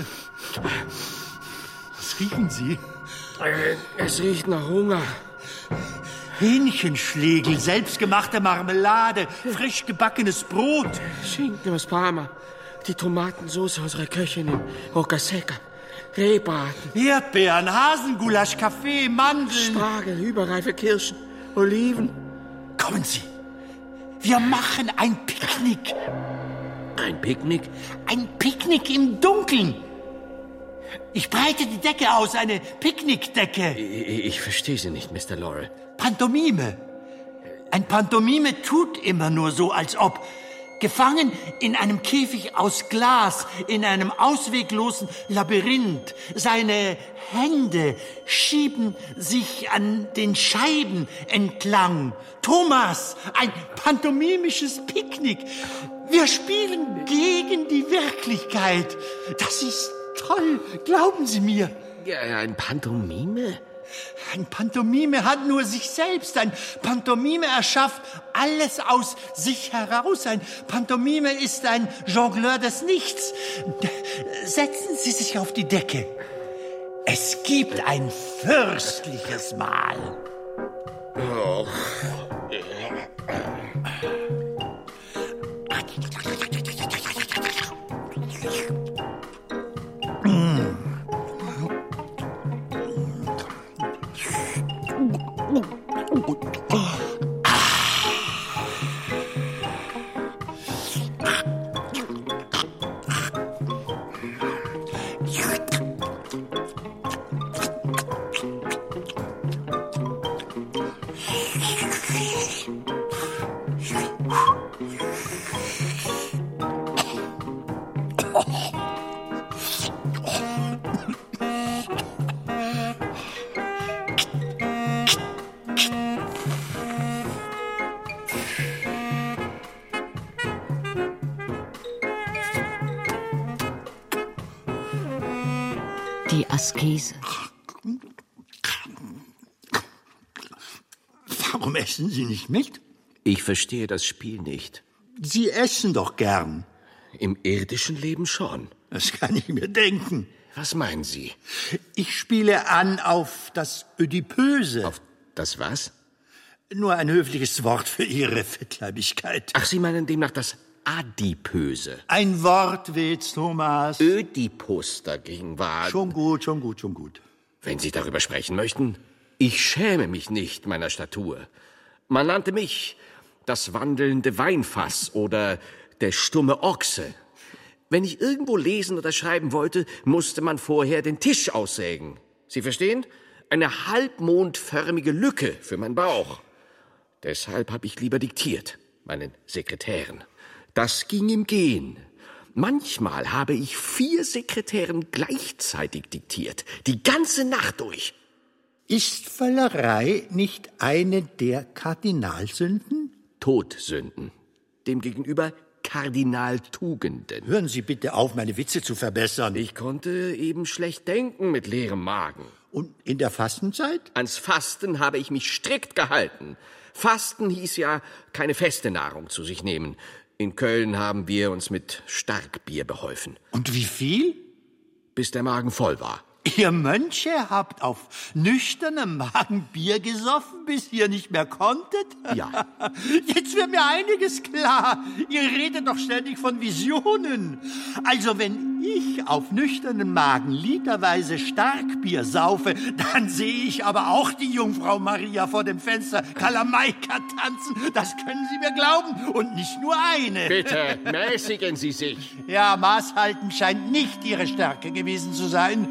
Was riechen Sie? Es riecht nach Hunger. Hähnchenschlegel, selbstgemachte Marmelade, frisch gebackenes Brot. Schinken aus Parma. Die Tomatensauce unserer Köchin in Ocaseca. Rehbraten. Erdbeeren, Hasengulasch, Kaffee, Mandeln. Spargel, überreife Kirschen, Oliven. Kommen Sie. Wir machen ein Picknick. Ein Picknick? Ein Picknick im Dunkeln. Ich breite die Decke aus, eine Picknickdecke. Ich, ich verstehe Sie nicht, Mister Laurel. Pantomime. Ein Pantomime tut immer nur so, als ob. Gefangen in einem Käfig aus Glas, in einem ausweglosen Labyrinth. Seine Hände schieben sich an den Scheiben entlang. Thomas, ein pantomimisches Picknick. Wir spielen gegen die Wirklichkeit. Das ist toll, glauben Sie mir. Ja, ein Pantomime? Ein Pantomime hat nur sich selbst. Ein Pantomime erschafft alles aus sich heraus. Ein Pantomime ist ein Jongleur des Nichts. Setzen Sie sich auf die Decke. Es gibt ein fürstliches Mahl. Oh. Die Askese. Warum essen Sie nicht mit? Ich verstehe das Spiel nicht. Sie essen doch gern. Im irdischen Leben schon. Das kann ich mir denken. Was meinen Sie? Ich spiele an auf das Ödipöse. Auf das was? Nur ein höfliches Wort für Ihre Fettleibigkeit. Ach, Sie meinen demnach das Adipöse. Ein Wortwitz, Thomas. Ödipus dagegen war... Schon gut, schon gut, schon gut. Wenn Sie darüber sprechen möchten, ich schäme mich nicht meiner Statur. Man nannte mich das wandelnde Weinfass oder der stumme Ochse. Wenn ich irgendwo lesen oder schreiben wollte, musste man vorher den Tisch aussägen. Sie verstehen? Eine halbmondförmige Lücke für meinen Bauch. Deshalb habe ich lieber diktiert, meinen Sekretären. Das ging im Gehen. Manchmal habe ich vier Sekretären gleichzeitig diktiert, die ganze Nacht durch. Ist Völlerei nicht eine der Kardinalsünden? Todsünden. Demgegenüber Kardinaltugenden. Hören Sie bitte auf, meine Witze zu verbessern. Ich konnte eben schlecht denken mit leerem Magen. Und in der Fastenzeit? Ans Fasten habe ich mich strikt gehalten. Fasten hieß ja keine feste Nahrung zu sich nehmen. In Köln haben wir uns mit Starkbier beholfen. Und wie viel? Bis der Magen voll war. Ihr Mönche habt auf nüchternem Magen Bier gesoffen, bis ihr nicht mehr konntet? Ja. Jetzt wird mir einiges klar. Ihr redet doch ständig von Visionen. Also wenn ich auf nüchternem Magen literweise Starkbier saufe, dann sehe ich aber auch die Jungfrau Maria vor dem Fenster Kalamaika tanzen. Das können Sie mir glauben. Und nicht nur eine. Bitte, mäßigen Sie sich. Ja, Maß halten scheint nicht Ihre Stärke gewesen zu sein.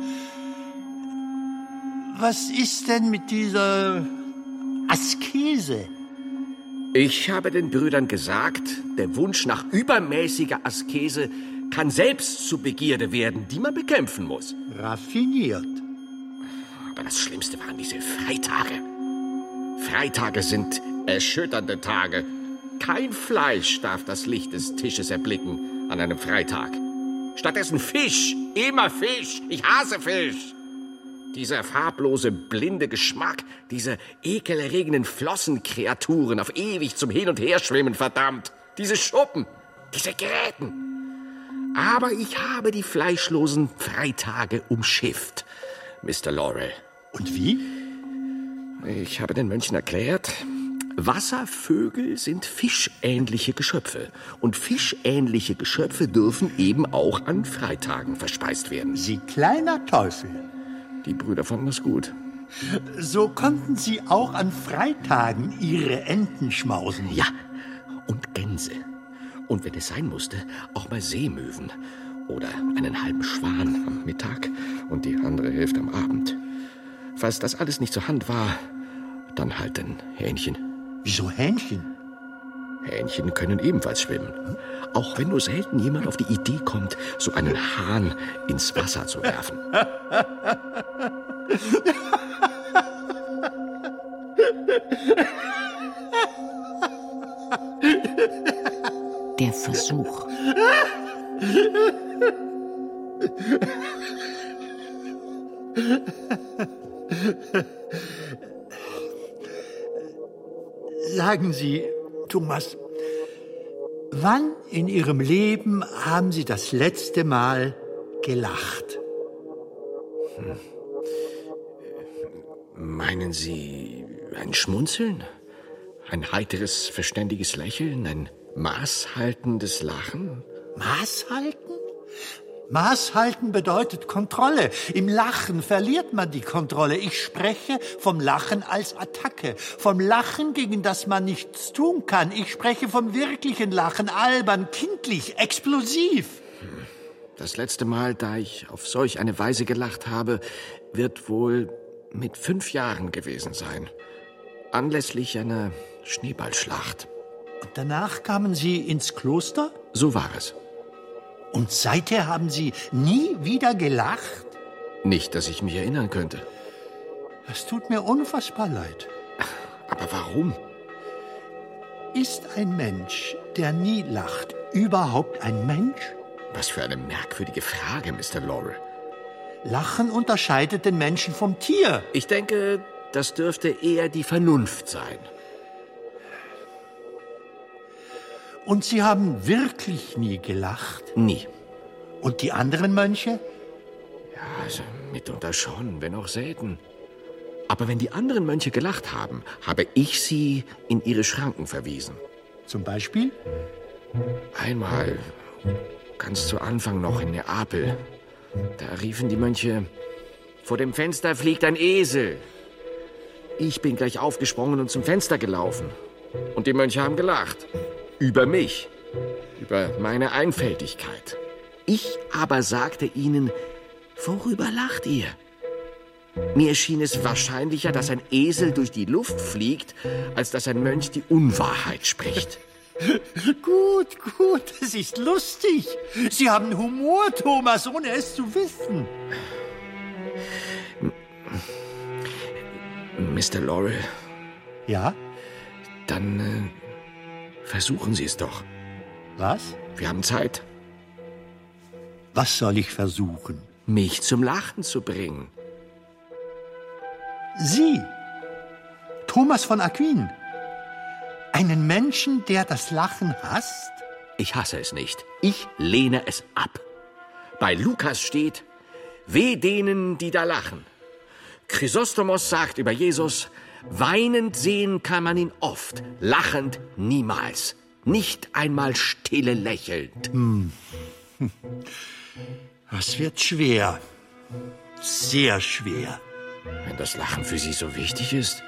Was ist denn mit dieser Askese? Ich habe den Brüdern gesagt, der Wunsch nach übermäßiger Askese kann selbst zu Begierde werden, die man bekämpfen muss. Raffiniert. Aber das Schlimmste waren diese Freitage. Freitage sind erschütternde Tage. Kein Fleisch darf das Licht des Tisches erblicken an einem Freitag. Stattdessen Fisch, immer Fisch. Ich hasse Fisch. Dieser farblose, blinde Geschmack, diese ekelerregenden Flossenkreaturen auf ewig zum Hin- und Herschwimmen, verdammt. Diese Schuppen, diese Gräten. Aber ich habe die fleischlosen Freitage umschifft, Mister Laurel. Und wie? Ich habe den Mönchen erklärt, Wasservögel sind fischähnliche Geschöpfe. Und fischähnliche Geschöpfe dürfen eben auch an Freitagen verspeist werden. Sie kleiner Teufel. Die Brüder fanden das gut. So konnten Sie auch an Freitagen Ihre Enten schmausen. Ja, und Gänse. Und wenn es sein musste, auch mal Seemöwen. Oder einen halben Schwan am Mittag und die andere Hälfte am Abend. Falls das alles nicht zur Hand war, dann halt ein Hähnchen. Wieso Hähnchen? Hähnchen können ebenfalls schwimmen. Auch wenn nur selten jemand auf die Idee kommt, so einen Hahn ins Wasser zu werfen. Der Versuch. Sagen Sie, Thomas, wann in Ihrem Leben haben Sie das letzte Mal gelacht? Hm. Meinen Sie ein Schmunzeln? Ein heiteres, verständiges Lächeln? Ein maßhaltendes Lachen? Maß halten? Maß halten bedeutet Kontrolle. Im Lachen verliert man die Kontrolle. Ich spreche vom Lachen als Attacke. Vom Lachen, gegen das man nichts tun kann. Ich spreche vom wirklichen Lachen, albern, kindlich, explosiv. Das letzte Mal, da ich auf solch eine Weise gelacht habe, wird wohl mit fünf Jahren gewesen sein. Anlässlich einer Schneeballschlacht. Und danach kamen Sie ins Kloster? So war es. Und seither haben Sie nie wieder gelacht? Nicht, dass ich mich erinnern könnte. Es tut mir unfassbar leid. Aber warum? Ist ein Mensch, der nie lacht, überhaupt ein Mensch? Was für eine merkwürdige Frage, Mister Laurel. Lachen unterscheidet den Menschen vom Tier. Ich denke, das dürfte eher die Vernunft sein. Und Sie haben wirklich nie gelacht? Nie. Und die anderen Mönche? Ja, also mitunter schon, wenn auch selten. Aber wenn die anderen Mönche gelacht haben, habe ich sie in ihre Schranken verwiesen. Zum Beispiel? Einmal, ganz zu Anfang noch in Neapel, da riefen die Mönche, vor dem Fenster fliegt ein Esel. Ich bin gleich aufgesprungen und zum Fenster gelaufen. Und die Mönche haben gelacht. Über mich. Über meine Einfältigkeit. Ich aber sagte ihnen, worüber lacht ihr? Mir schien es wahrscheinlicher, dass ein Esel durch die Luft fliegt, als dass ein Mönch die Unwahrheit spricht. Gut, gut, es ist lustig. Sie haben Humor, Thomas, ohne es zu wissen. Mister Laurel. Ja? Dann äh, versuchen Sie es doch. Was? Wir haben Zeit. Was soll ich versuchen? Mich zum Lachen zu bringen. Sie, Thomas von Aquin, einen Menschen, der das Lachen hasst? Ich hasse es nicht. Ich lehne es ab. Bei Lukas steht, weh denen, die da lachen. Chrysostomos sagt über Jesus, weinend sehen kann man ihn oft, lachend niemals. Nicht einmal stille lächelnd. Hm. Das wird schwer. Sehr schwer. Wenn das Lachen für Sie so wichtig ist?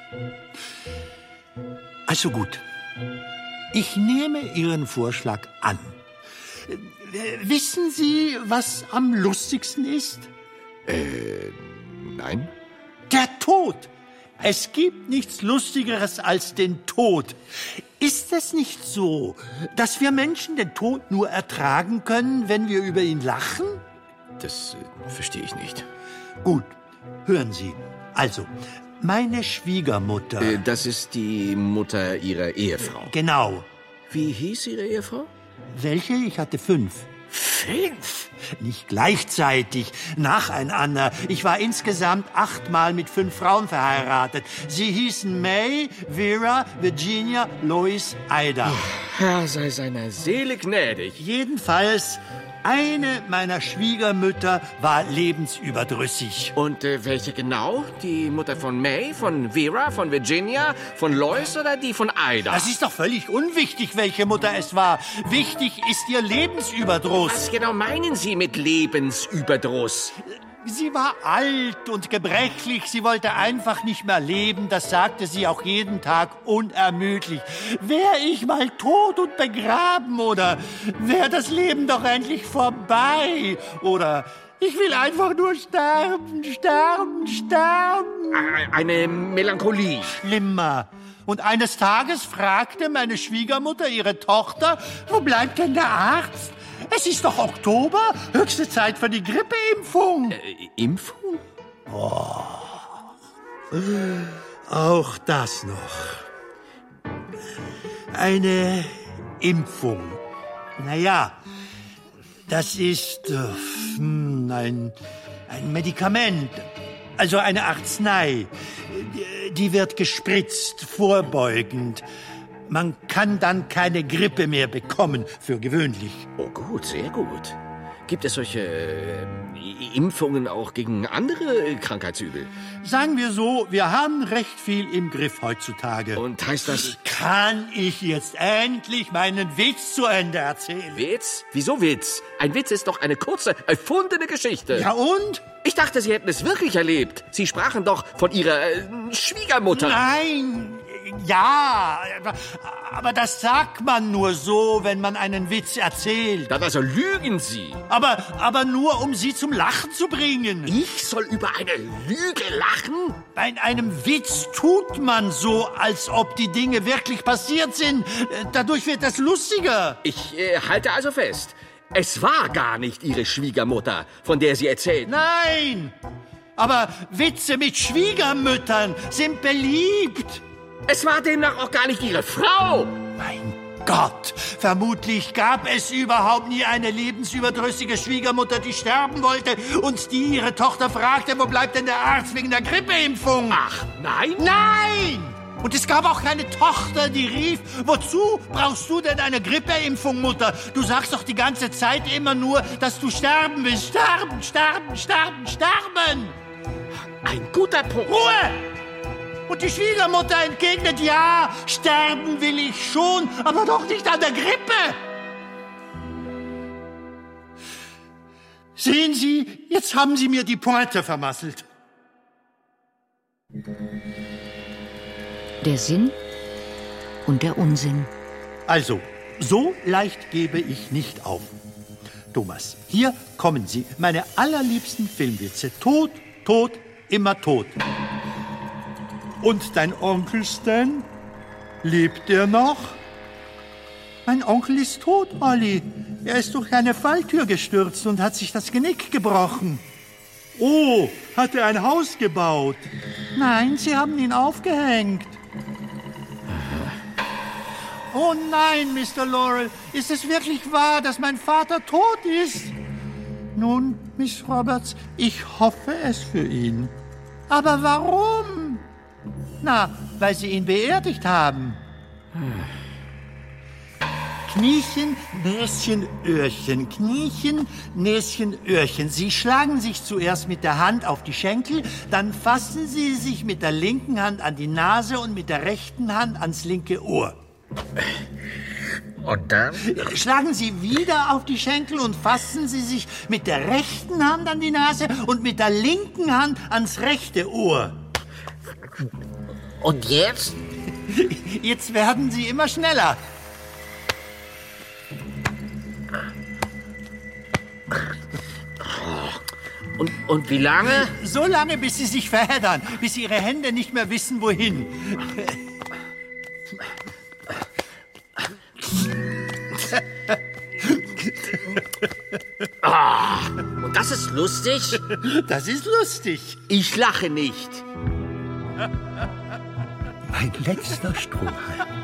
Also gut. Ich nehme Ihren Vorschlag an. Wissen Sie, was am lustigsten ist? Äh, nein. Der Tod. Es gibt nichts Lustigeres als den Tod. Ist es nicht so, dass wir Menschen den Tod nur ertragen können, wenn wir über ihn lachen? Das äh, verstehe ich nicht. Gut, hören Sie. Also, meine Schwiegermutter... Äh, das ist die Mutter Ihrer Ehefrau. Genau. Wie hieß Ihre Ehefrau? Welche? Ich hatte fünf. Fünf? Nicht gleichzeitig, nacheinander. Ich war insgesamt achtmal mit fünf Frauen verheiratet. Sie hießen May, Vera, Virginia, Lois, Ida. Herr sei seiner Seele gnädig. Jedenfalls, eine meiner Schwiegermütter war lebensüberdrüssig. Und äh, welche genau? Die Mutter von May, von Vera, von Virginia, von Lois oder die von Ida? Das ist doch völlig unwichtig, welche Mutter es war. Wichtig ist ihr Lebensüberdruss. Was genau meinen Sie mit Lebensüberdruss? Sie war alt und gebrechlich, sie wollte einfach nicht mehr leben, das sagte sie auch jeden Tag unermüdlich. Wär ich mal tot und begraben oder wär das Leben doch endlich vorbei oder ich will einfach nur sterben, sterben, sterben. Eine Melancholie. Schlimmer. Und eines Tages fragte meine Schwiegermutter ihre Tochter, wo bleibt denn der Arzt? Es ist doch Oktober, höchste Zeit für die Grippeimpfung. Äh, Impfung? Oh. Auch das noch. Eine Impfung. Naja, das ist äh, ein, ein Medikament, also eine Arznei. Die wird gespritzt, vorbeugend. Man kann dann keine Grippe mehr bekommen, für gewöhnlich. Oh gut, sehr gut. Gibt es solche äh, Impfungen auch gegen andere Krankheitsübel? Sagen wir so, wir haben recht viel im Griff heutzutage. Und heißt das... Kann ich jetzt endlich meinen Witz zu Ende erzählen? Witz? Wieso Witz? Ein Witz ist doch eine kurze, erfundene Geschichte. Ja und? Ich dachte, Sie hätten es wirklich erlebt. Sie sprachen doch von Ihrer äh, Schwiegermutter. Nein, ja, aber, aber das sagt man nur so, wenn man einen Witz erzählt. Dann also lügen Sie. Aber, aber nur, um Sie zum Lachen zu bringen. Ich soll über eine Lüge lachen? Bei einem Witz tut man so, als ob die Dinge wirklich passiert sind. Dadurch wird das lustiger. Ich äh, halte also fest. Es war gar nicht Ihre Schwiegermutter, von der Sie erzählen. Nein, aber Witze mit Schwiegermüttern sind beliebt. Es war demnach auch gar nicht Ihre Frau. Mein Gott, vermutlich gab es überhaupt nie eine lebensüberdrüssige Schwiegermutter, die sterben wollte und die ihre Tochter fragte, wo bleibt denn der Arzt wegen der Grippeimpfung? Ach, nein? Nein! Und es gab auch keine Tochter, die rief, wozu brauchst du denn eine Grippeimpfung, Mutter? Du sagst doch die ganze Zeit immer nur, dass du sterben willst. Sterben, sterben, sterben, sterben! Ein guter Punkt. Ruhe! Und die Schwiegermutter entgegnet, ja, sterben will ich schon, aber doch nicht an der Grippe. Sehen Sie, jetzt haben Sie mir die Pointe vermasselt. Der Sinn und der Unsinn. Also, so leicht gebe ich nicht auf. Thomas, hier kommen sie, meine allerliebsten Filmwitze. Tod, tot, immer tot. Und dein Onkel Stan? Lebt er noch? Mein Onkel ist tot, Olli. Er ist durch eine Falltür gestürzt und hat sich das Genick gebrochen. Oh, hat er ein Haus gebaut? Nein, sie haben ihn aufgehängt. Oh nein, Mister Laurel, ist es wirklich wahr, dass mein Vater tot ist? Nun, Miss Roberts, ich hoffe es für ihn. Aber warum? Na, weil sie ihn beerdigt haben. Kniechen, Näschen, Öhrchen, Kniechen, Näschen, Öhrchen. Sie schlagen sich zuerst mit der Hand auf die Schenkel, dann fassen Sie sich mit der linken Hand an die Nase und mit der rechten Hand ans linke Ohr. Und dann? Schlagen Sie wieder auf die Schenkel und fassen Sie sich mit der rechten Hand an die Nase und mit der linken Hand ans rechte Ohr. Und jetzt? Jetzt werden Sie immer schneller. Und, und wie lange? So lange, bis Sie sich verheddern, bis Ihre Hände nicht mehr wissen, wohin. Ah, und das ist lustig? Das ist lustig. Ich lache nicht. Mein letzter Strohhalm.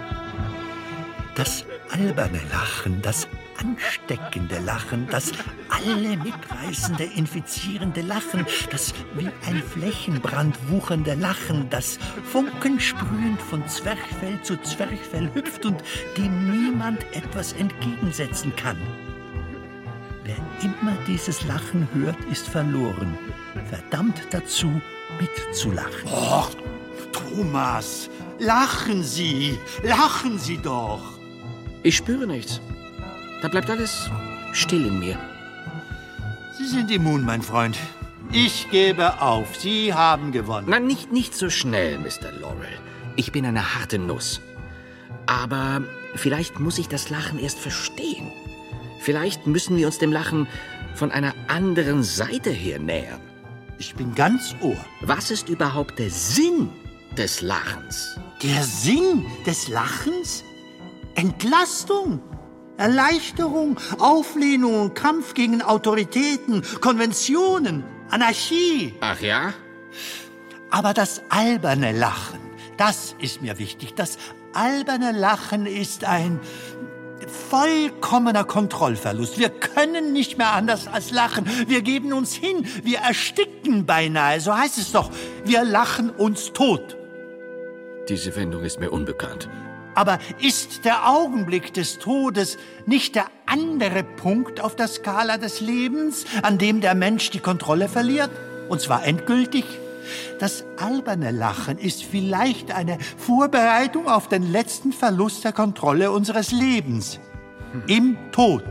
Das alberne Lachen, das ansteckende Lachen, das alle mitreißende, infizierende Lachen, das wie ein Flächenbrand wuchernde Lachen, das funkensprühend von Zwerchfell zu Zwerchfell hüpft und dem niemand etwas entgegensetzen kann. Wer immer dieses Lachen hört, ist verloren, verdammt dazu, mitzulachen. Oh, Thomas, lachen Sie, lachen Sie doch. Ich spüre nichts. Da bleibt alles still in mir. Sie sind immun, mein Freund. Ich gebe auf. Sie haben gewonnen. Nein, nicht, nicht so schnell, Mister Laurel. Ich bin eine harte Nuss. Aber vielleicht muss ich das Lachen erst verstehen. Vielleicht müssen wir uns dem Lachen von einer anderen Seite her nähern. Ich bin ganz Ohr. Was ist überhaupt der Sinn des Lachens? Der Sinn des Lachens? Entlastung, Erleichterung, Auflehnung und Kampf gegen Autoritäten, Konventionen, Anarchie. Ach ja? Aber das alberne Lachen, das ist mir wichtig. Das alberne Lachen ist ein vollkommener Kontrollverlust. Wir können nicht mehr anders als lachen. Wir geben uns hin, wir ersticken beinahe. So heißt es doch, wir lachen uns tot. Diese Wendung ist mir unbekannt. Aber ist der Augenblick des Todes nicht der andere Punkt auf der Skala des Lebens, an dem der Mensch die Kontrolle verliert? Und zwar endgültig? Das alberne Lachen ist vielleicht eine Vorbereitung auf den letzten Verlust der Kontrolle unseres Lebens. Hm. Im Tod.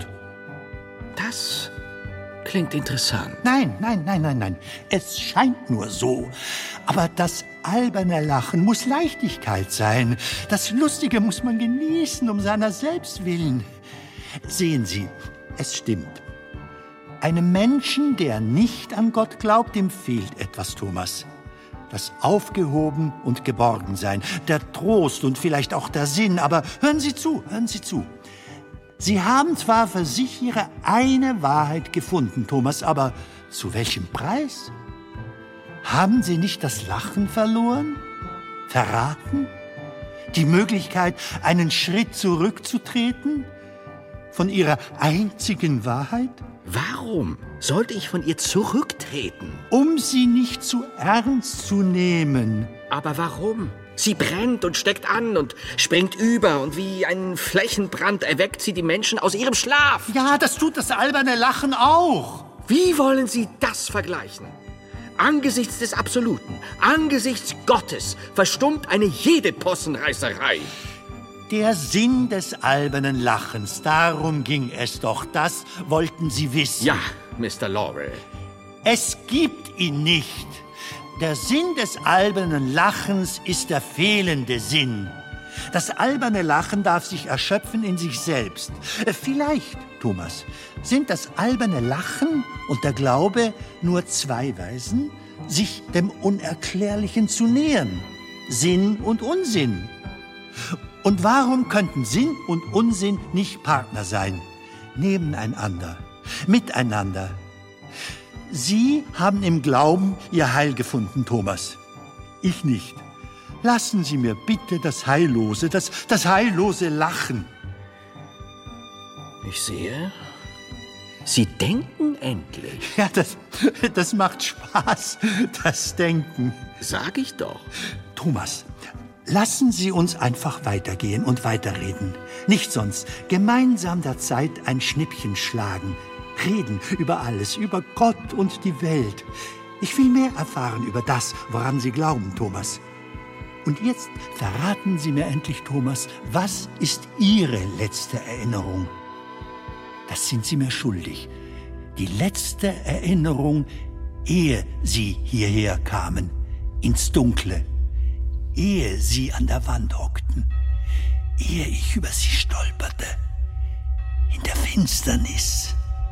Das klingt interessant. Nein, nein, nein, nein, nein. Es scheint nur so. Aber das alberne Lachen muss Leichtigkeit sein. Das Lustige muss man genießen, um seiner selbst willen. Sehen Sie, es stimmt. Einem Menschen, der nicht an Gott glaubt, dem fehlt etwas, Thomas. Das Aufgehoben und Geborgensein, der Trost und vielleicht auch der Sinn. Aber hören Sie zu, hören Sie zu. Sie haben zwar für sich Ihre eine Wahrheit gefunden, Thomas, aber zu welchem Preis? Haben Sie nicht das Lachen verloren? Verraten? Die Möglichkeit, einen Schritt zurückzutreten? Von Ihrer einzigen Wahrheit? Warum sollte ich von ihr zurücktreten? Um sie nicht zu ernst zu nehmen. Aber warum? Sie brennt und steckt an und springt über und wie ein Flächenbrand erweckt sie die Menschen aus ihrem Schlaf. Ja, das tut das alberne Lachen auch. Wie wollen Sie das vergleichen? Angesichts des Absoluten, angesichts Gottes, verstummt eine jede Possenreißerei. Der Sinn des albernen Lachens, darum ging es doch, das wollten Sie wissen. Ja, Mister Laurel. Es gibt ihn nicht. Der Sinn des albernen Lachens ist der fehlende Sinn. Das alberne Lachen darf sich erschöpfen in sich selbst. Vielleicht, Thomas, sind das alberne Lachen und der Glaube nur zwei Weisen, sich dem Unerklärlichen zu nähern. Sinn und Unsinn. Und warum könnten Sinn und Unsinn nicht Partner sein? Nebeneinander, miteinander. Sie haben im Glauben Ihr Heil gefunden, Thomas. Ich nicht. Lassen Sie mir bitte das Heillose, das, das heillose Lachen. Ich sehe, Sie denken endlich. Ja, das, das macht Spaß, das Denken. Sag ich doch. Thomas, lassen Sie uns einfach weitergehen und weiterreden. Nicht sonst. Gemeinsam der Zeit ein Schnippchen schlagen. Reden über alles, über Gott und die Welt. Ich will mehr erfahren über das, woran Sie glauben, Thomas. Und jetzt verraten Sie mir endlich, Thomas, was ist Ihre letzte Erinnerung? Das sind Sie mir schuldig. Die letzte Erinnerung, ehe Sie hierher kamen, ins Dunkle. Ehe Sie an der Wand hockten, ehe ich über Sie stolperte, in der Finsternis.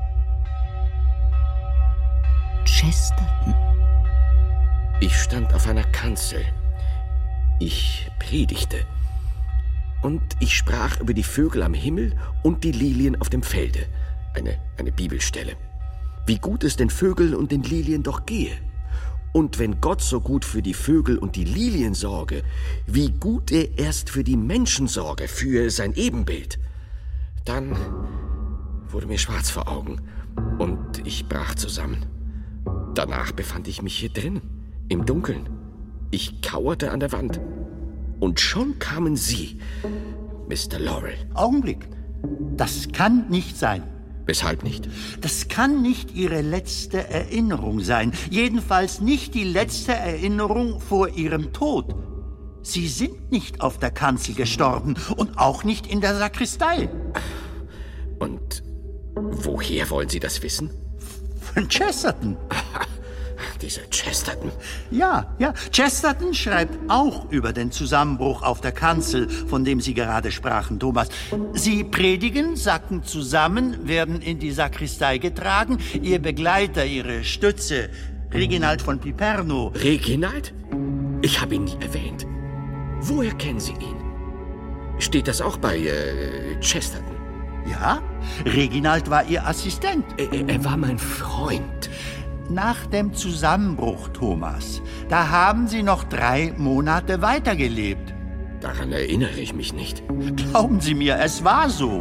Chesterton. Ich stand auf einer Kanzel. Ich predigte. Und ich sprach über die Vögel am Himmel und die Lilien auf dem Felde. Eine, eine Bibelstelle. Wie gut es den Vögeln und den Lilien doch gehe. Und wenn Gott so gut für die Vögel und die Lilien sorge, wie gut er erst für die Menschen sorge, für sein Ebenbild. Dann wurde mir schwarz vor Augen und ich brach zusammen. Danach befand ich mich hier drin, im Dunkeln. Ich kauerte an der Wand. Und schon kamen Sie, Mister Laurel. Augenblick. Das kann nicht sein. Weshalb nicht? Das kann nicht Ihre letzte Erinnerung sein. Jedenfalls nicht die letzte Erinnerung vor Ihrem Tod. Sie sind nicht auf der Kanzel gestorben und auch nicht in der Sakristei. Und woher wollen Sie das wissen? Von Chesterton. Dieser Chesterton. Ja, ja, Chesterton schreibt auch über den Zusammenbruch auf der Kanzel, von dem Sie gerade sprachen, Thomas. Sie predigen, sacken zusammen, werden in die Sakristei getragen. Ihr Begleiter, Ihre Stütze, Reginald von Piperno. Reginald? Ich habe ihn nie erwähnt. Woher kennen Sie ihn? Steht das auch bei äh, Chesterton? Ja, Reginald war Ihr Assistent. Er, er war mein Freund. Nach dem Zusammenbruch, Thomas, da haben Sie noch drei Monate weitergelebt. Daran erinnere ich mich nicht. Glauben Sie mir, es war so.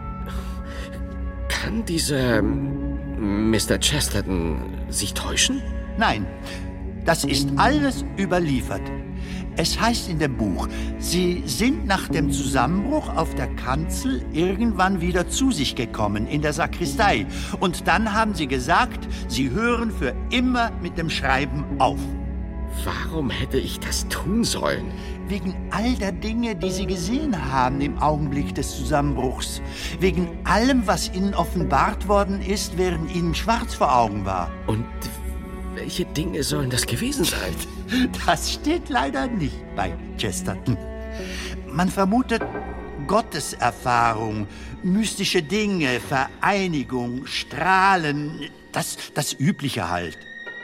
Kann dieser Mister Chesterton sich täuschen? Nein, das ist alles überliefert. Es heißt in dem Buch, Sie sind nach dem Zusammenbruch auf der Kanzel irgendwann wieder zu sich gekommen in der Sakristei. Und dann haben Sie gesagt, Sie hören für immer mit dem Schreiben auf. Warum hätte ich das tun sollen? Wegen all der Dinge, die Sie gesehen haben im Augenblick des Zusammenbruchs. Wegen allem, was Ihnen offenbart worden ist, während Ihnen schwarz vor Augen war. Und welche Dinge sollen das gewesen sein? Das steht leider nicht bei Chesterton. Man vermutet Gotteserfahrung, mystische Dinge, Vereinigung, Strahlen, das, das Übliche halt.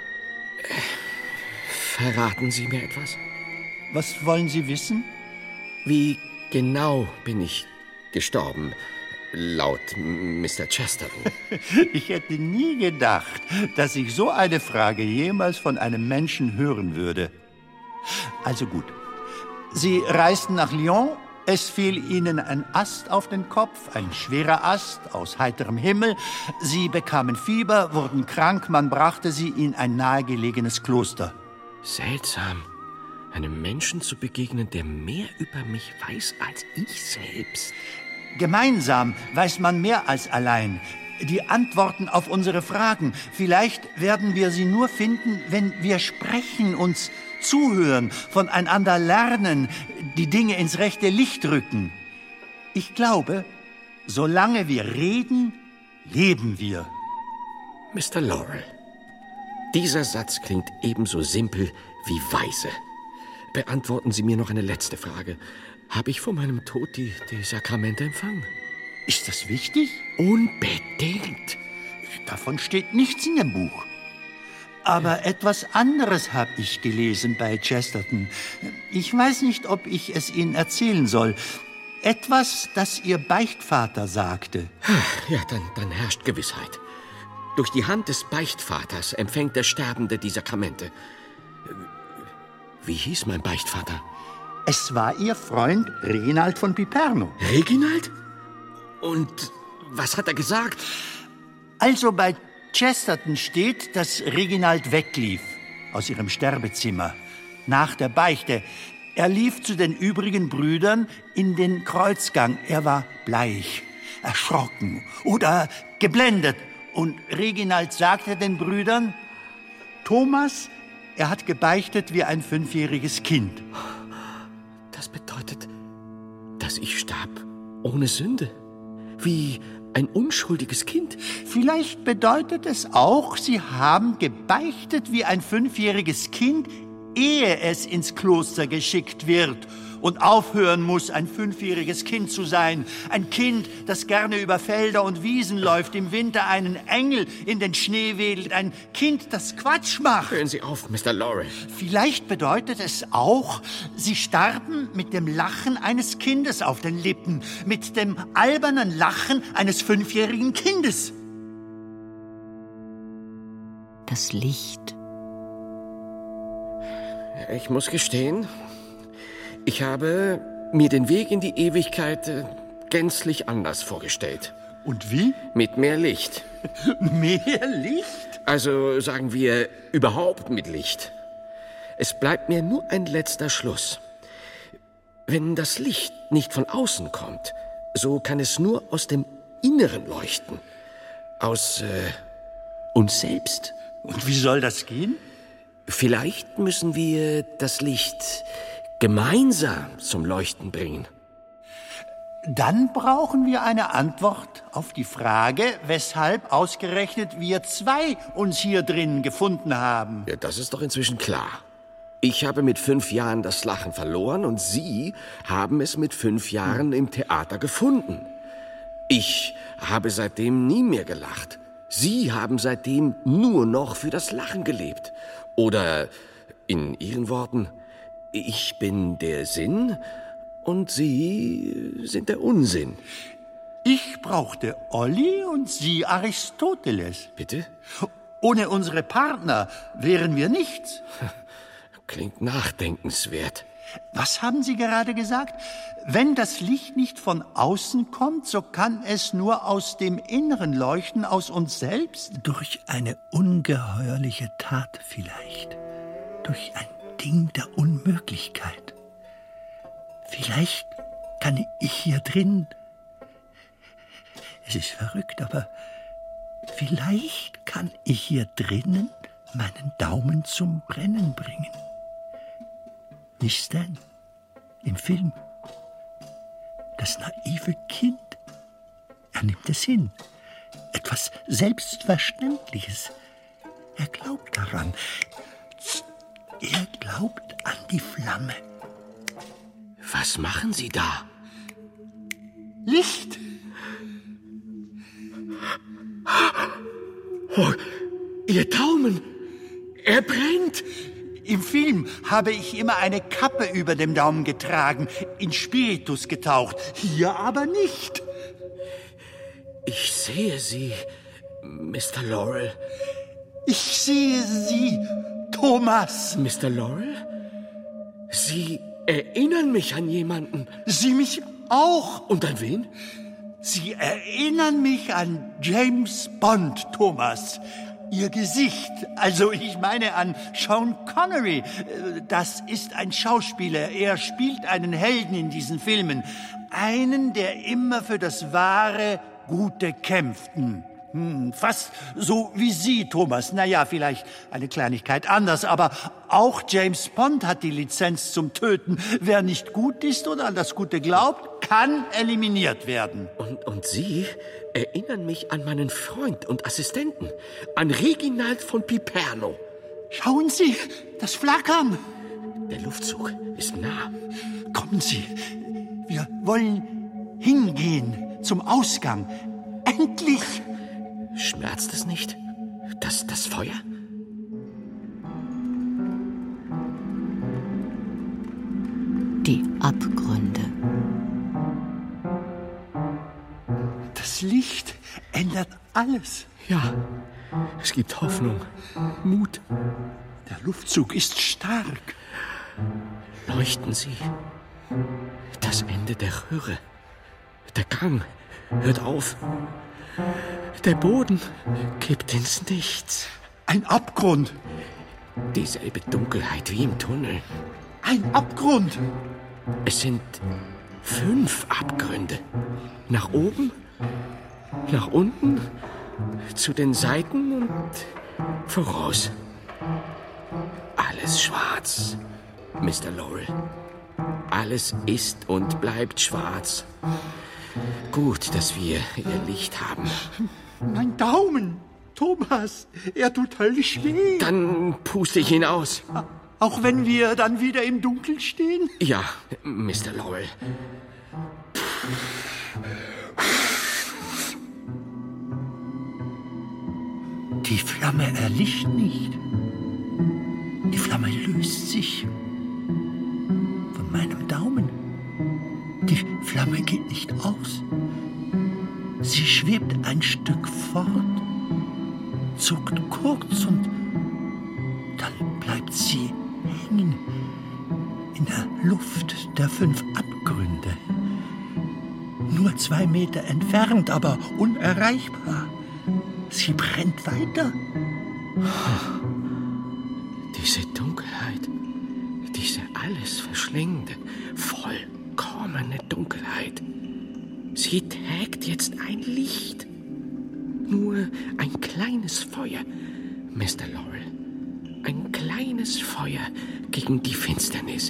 Verraten Sie mir etwas? Was wollen Sie wissen? Wie genau bin ich gestorben, laut Mister Chesterton? Ich hätte nie gedacht, dass ich so eine Frage jemals von einem Menschen hören würde. Also gut. Sie reisten nach Lyon. Es fiel Ihnen ein Ast auf den Kopf, ein schwerer Ast aus heiterem Himmel. Sie bekamen Fieber, wurden krank, man brachte Sie in ein nahegelegenes Kloster. Seltsam, einem Menschen zu begegnen, der mehr über mich weiß als ich selbst. Gemeinsam weiß man mehr als allein. Die Antworten auf unsere Fragen. Vielleicht werden wir sie nur finden, wenn wir sprechen, uns zuhören, voneinander lernen, die Dinge ins rechte Licht rücken. Ich glaube, solange wir reden, leben wir. Mister Laurel, dieser Satz klingt ebenso simpel wie weise. Beantworten Sie mir noch eine letzte Frage. Habe ich vor meinem Tod die, die Sakramente empfangen? Ist das wichtig? Unbedingt. Davon steht nichts in dem Buch. Aber etwas anderes habe ich gelesen bei Chesterton. Ich weiß nicht, ob ich es Ihnen erzählen soll. Etwas, das Ihr Beichtvater sagte. Ja, dann, dann herrscht Gewissheit. Durch die Hand des Beichtvaters empfängt der Sterbende die Sakramente. Wie hieß mein Beichtvater? Es war Ihr Freund Reginald von Piperno. Reginald? Und was hat er gesagt? Also bei Chesterton steht, dass Reginald weglief aus ihrem Sterbezimmer nach der Beichte. Er lief zu den übrigen Brüdern in den Kreuzgang. Er war bleich, erschrocken oder geblendet. Und Reginald sagte den Brüdern, Thomas, er hat gebeichtet wie ein fünfjähriges Kind. Das bedeutet, dass ich starb ohne Sünde, wie ein unschuldiges Kind. Vielleicht bedeutet es auch, Sie haben gebeichtet wie ein fünfjähriges Kind, ehe es ins Kloster geschickt wird und aufhören muss, ein fünfjähriges Kind zu sein. Ein Kind, das gerne über Felder und Wiesen läuft, im Winter einen Engel in den Schnee wedelt. Ein Kind, das Quatsch macht. Hören Sie auf, Mister Laurel. Vielleicht bedeutet es auch, Sie starben mit dem Lachen eines Kindes auf den Lippen, mit dem albernen Lachen eines fünfjährigen Kindes. Das Licht. Ich muss gestehen, ich habe mir den Weg in die Ewigkeit äh, gänzlich anders vorgestellt. Und wie? Mit mehr Licht. Mehr Licht? Also sagen wir überhaupt mit Licht. Es bleibt mir nur ein letzter Schluss. Wenn das Licht nicht von außen kommt, so kann es nur aus dem Inneren leuchten. Aus äh, uns selbst. Und wie soll das gehen? Vielleicht müssen wir das Licht gemeinsam zum Leuchten bringen. Dann brauchen wir eine Antwort auf die Frage, weshalb ausgerechnet wir zwei uns hier drin gefunden haben. Ja, das ist doch inzwischen klar. Ich habe mit fünf Jahren das Lachen verloren und Sie haben es mit fünf Jahren im Theater gefunden. Ich habe seitdem nie mehr gelacht. Sie haben seitdem nur noch für das Lachen gelebt. Oder in Ihren Worten, ich bin der Sinn und Sie sind der Unsinn. Ich brauchte Olli und Sie Aristoteles. Bitte? Ohne unsere Partner wären wir nichts. Klingt nachdenkenswert. Was haben Sie gerade gesagt? Wenn das Licht nicht von außen kommt, so kann es nur aus dem Inneren leuchten, aus uns selbst. Durch eine ungeheuerliche Tat vielleicht. Durch ein Ding der Unmöglichkeit. Vielleicht kann ich hier drin... Es ist verrückt, aber vielleicht kann ich hier drinnen meinen Daumen zum Brennen bringen. Wie Stan im Film. Das naive Kind. Er nimmt es hin. Etwas Selbstverständliches. Er glaubt daran. Er glaubt an die Flamme. Was machen Sie da? Licht! Oh, Ihr Daumen! Er brennt! Im Film habe ich immer eine Kappe über dem Daumen getragen, in Spiritus getaucht. Hier aber nicht. Ich sehe Sie, Mister Laurel. Ich sehe Sie, Thomas. Mister Laurel? Sie erinnern mich an jemanden. Sie mich auch. Und an wen? Sie erinnern mich an James Bond, Thomas. Ihr Gesicht, also ich meine an Sean Connery. Das ist ein Schauspieler. Er spielt einen Helden in diesen Filmen. Einen, der immer für das wahre Gute kämpft. Hm, fast so wie Sie, Thomas. Naja, vielleicht eine Kleinigkeit anders, aber auch James Bond hat die Lizenz zum Töten. Wer nicht gut ist oder an das Gute glaubt, kann eliminiert werden. Und, und Sie erinnern mich an meinen Freund und Assistenten, an Reginald von Piperno. Schauen Sie, das Flackern. Der Luftzug ist nah. Kommen Sie, wir wollen hingehen zum Ausgang. Endlich! Schmerzt es nicht? Das, das Feuer? Die Abgründe. Das Licht ändert alles. Ja, es gibt Hoffnung, Mut. Der Luftzug ist stark. Leuchten Sie. Das Ende der Röhre. Der Gang hört auf. Der Boden kippt ins Nichts. Ein Abgrund. Dieselbe Dunkelheit wie im Tunnel. Ein Abgrund. Es sind fünf Abgründe. Nach oben, nach unten, zu den Seiten und voraus. Alles schwarz, Mister Laurel. Alles ist und bleibt schwarz. Gut, dass wir Ihr Licht haben. Mein Daumen, Thomas, er tut höllisch weh. Dann puste ich ihn aus. Auch wenn wir dann wieder im Dunkeln stehen? Ja, Mister Laurel. Die Flamme erlischt nicht. Die Flamme löst sich von meinem Daumen. Die Flamme geht nicht aus. Sie schwebt ein Stück fort, zuckt kurz und dann bleibt sie hängen in der Luft der fünf Abgründe. Nur zwei Meter entfernt, aber unerreichbar. Sie brennt weiter. Diese Dunkelheit, diese alles verschlingende, vollkommene Dunkelheit. Sie trägt jetzt ein Licht. Nur ein kleines Feuer, Mister Laurel. Ein kleines Feuer gegen die Finsternis.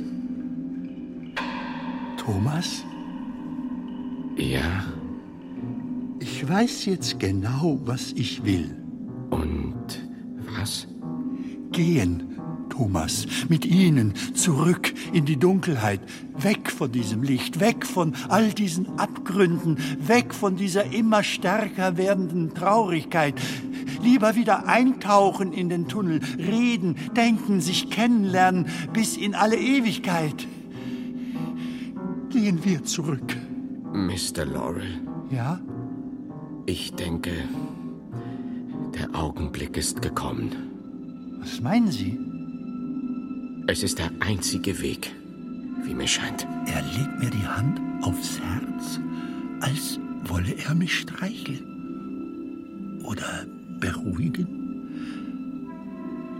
Thomas? Ja? Ich weiß jetzt genau, was ich will. Und was? Gehen, Thomas, mit Ihnen zurück in die Dunkelheit, weg von diesem Licht, weg von all diesen Abgründen, weg von dieser immer stärker werdenden Traurigkeit. Lieber wieder eintauchen in den Tunnel, reden, denken, sich kennenlernen, bis in alle Ewigkeit. Gehen wir zurück. Mister Laurel, Ja? ich denke, der Augenblick ist gekommen. Was meinen Sie? Es ist der einzige Weg, wie mir scheint. Er legt mir die Hand aufs Herz, als wolle er mich streicheln oder beruhigen. Doch dann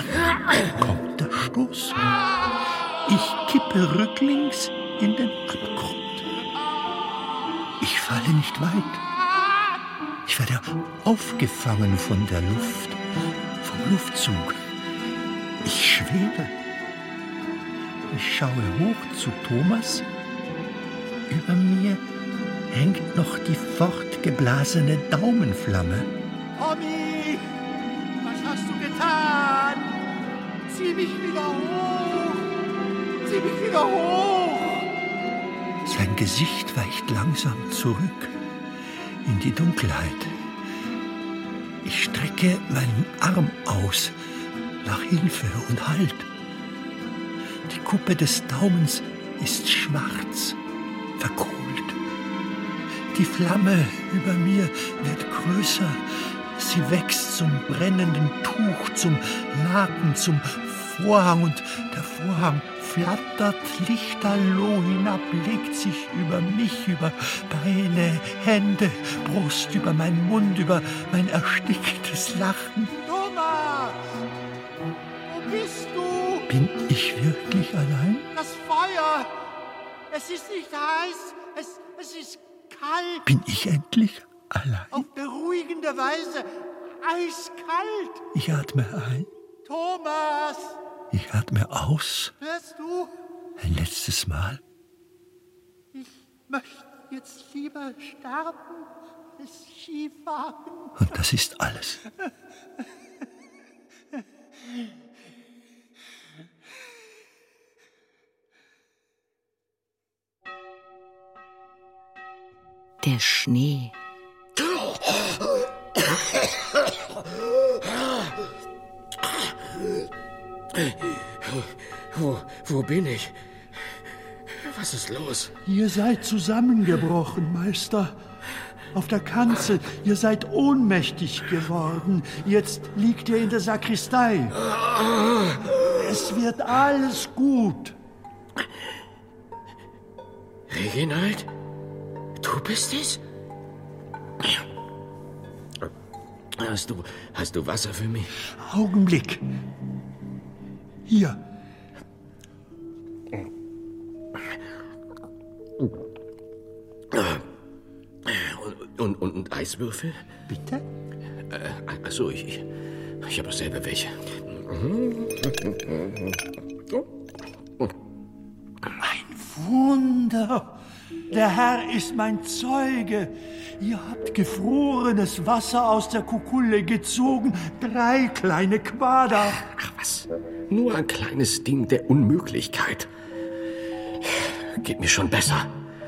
kommt der Stoß. Ich kippe rücklings in den Abgrund. Ich falle nicht weit. Ich werde aufgefangen von der Luft, vom Luftzug. Ich schwebe. Ich schaue hoch zu Thomas. Über mir hängt noch die fortgeblasene Daumenflamme. Tommy, was hast du getan? Zieh mich wieder hoch! Zieh mich wieder hoch! Sein Gesicht weicht langsam zurück in die Dunkelheit. Ich strecke meinen Arm aus nach Hilfe und Halt. Die Kuppe des Daumens ist schwarz, verkohlt. Die Flamme über mir wird größer. Sie wächst zum brennenden Tuch, zum Laken, zum Vorhang, und der Vorhang flattert lichterloh hinab, legt sich über mich, über Beine, Hände, Brust, über meinen Mund, über mein ersticktes Lachen. Thomas! Wo bist du? Bin ich wirklich allein? Das Feuer! Es ist nicht heiß, es, es ist kalt. Bin ich endlich allein? Auf beruhigende Weise. Eiskalt. Ich atme ein. Thomas! Ich atme aus. Hörst du? Ein letztes Mal. Ich möchte jetzt lieber sterben als Skifahren. Und das ist alles. Der Schnee. Wo, wo bin ich? Was ist los? Ihr seid zusammengebrochen, Meister. Auf der Kanzel. Ihr seid ohnmächtig geworden. Jetzt liegt ihr in der Sakristei. Es wird alles gut. Reginald? Du bist es? Hast du, hast du Wasser für mich? Augenblick. Hier. Und, und, und Eiswürfel? Bitte? Äh, achso, ich, ich, ich habe selber welche. Ein Wunder. Der Herr ist mein Zeuge. Ihr habt gefrorenes Wasser aus der Kukulle gezogen. Drei kleine Quader. Ach was, nur ein kleines Ding der Unmöglichkeit. Geht mir schon besser.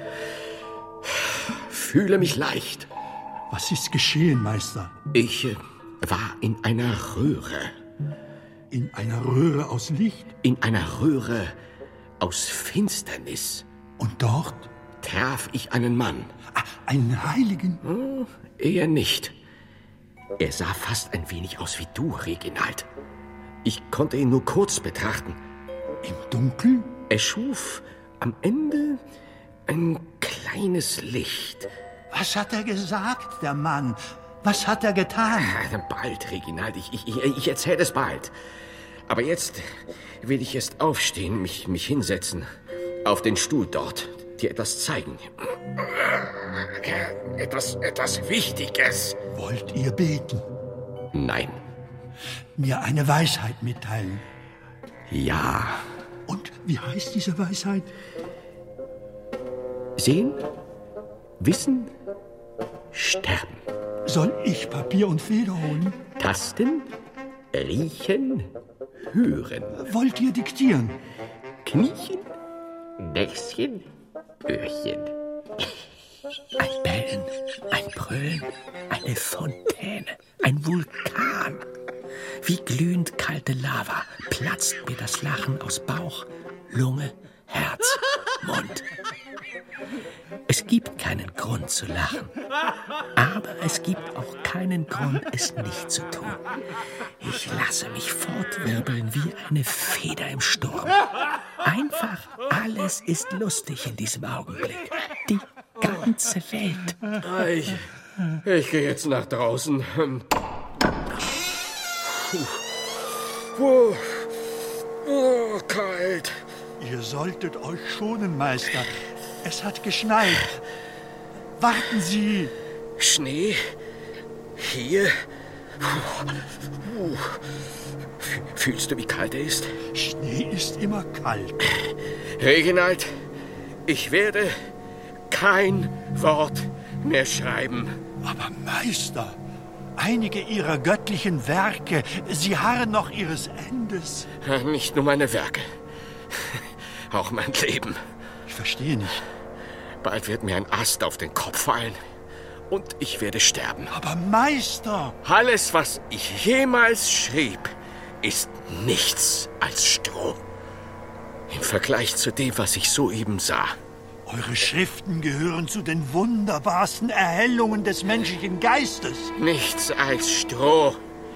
Fühle mich leicht. Was ist geschehen, Meister? Ich äh, war in einer Röhre. In einer Röhre aus Licht? In einer Röhre aus Finsternis. Und dort? Traf ich einen Mann. Ah, einen Heiligen? Oh, eher nicht. Er sah fast ein wenig aus wie du, Reginald. Ich konnte ihn nur kurz betrachten. Im Dunkeln? Er schuf am Ende ein kleines Licht. Was hat er gesagt, der Mann? Was hat er getan? Bald, Reginald. Ich, ich, ich erzähle es bald. Aber jetzt will ich erst aufstehen, mich, mich hinsetzen. Auf den Stuhl dort. Dir etwas zeigen. Etwas, etwas Wichtiges. Wollt ihr beten? Nein. Mir eine Weisheit mitteilen? Ja. Und wie heißt diese Weisheit? Sehen, wissen, sterben. Soll ich Papier und Feder holen? Tasten, riechen, hören. Wollt ihr diktieren? Kniechen, Näschen, Öhrchen. Ein Bellen, ein Brüllen, eine Fontäne, ein Vulkan. Wie glühend kalte Lava platzt mir das Lachen aus Bauch, Lunge, Herz, Mund. Es gibt keinen Grund zu lachen, aber es gibt auch keinen Grund, es nicht zu tun. Ich lasse mich fortwirbeln wie eine Feder im Sturm. Einfach alles ist lustig in diesem Augenblick. Die ganze Welt. Ich, ich gehe jetzt nach draußen. Puh. Oh, oh, kalt. Ihr solltet euch schonen, Meister. Es hat geschneit. Warten Sie. Schnee? Hier? Uh, fühlst du, wie kalt er ist? Schnee ist immer kalt. Reginald, ich werde kein Wort mehr schreiben. Aber Meister, einige Ihrer göttlichen Werke, sie harren noch ihres Endes. Nicht nur meine Werke, auch mein Leben. Ich verstehe nicht. Bald wird mir ein Ast auf den Kopf fallen und ich werde sterben. Aber Meister! Alles, was ich jemals schrieb, ist nichts als Stroh. Im Vergleich zu dem, was ich soeben sah. Eure Schriften gehören zu den wunderbarsten Erhellungen des menschlichen Geistes. Nichts als Stroh.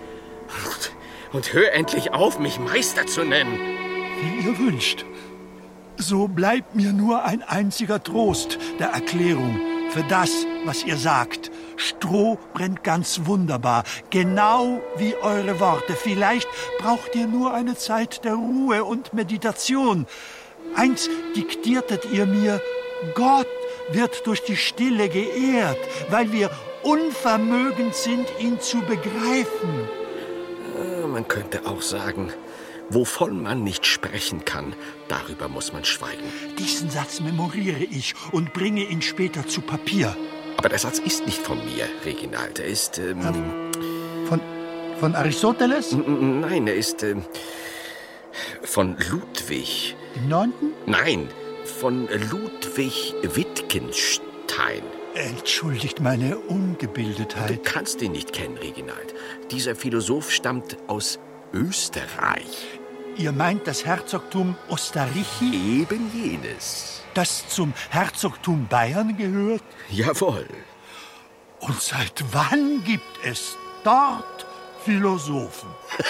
Und hör endlich auf, mich Meister zu nennen. Wie ihr wünscht. So bleibt mir nur ein einziger Trost der Erklärung für das, was ihr sagt. Stroh brennt ganz wunderbar, genau wie eure Worte. Vielleicht braucht ihr nur eine Zeit der Ruhe und Meditation. Einst diktiertet ihr mir, Gott wird durch die Stille geehrt, weil wir unvermögend sind, ihn zu begreifen. Man könnte auch sagen, wovon man nicht sprechen kann, darüber muss man schweigen. Diesen Satz memoriere ich und bringe ihn später zu Papier. Aber der Satz ist nicht von mir, Reginald. Er ist, ähm... Von, von Aristoteles? Nein, er ist, ähm... von Ludwig. Im Neunten? Nein, von Ludwig Wittgenstein. Entschuldigt meine Ungebildetheit. Du kannst ihn nicht kennen, Reginald. Dieser Philosoph stammt aus Österreich. Ihr meint das Herzogtum Ostarrîchi? Eben jenes. Das zum Herzogtum Bayern gehört? Jawohl. Und seit wann gibt es dort Philosophen?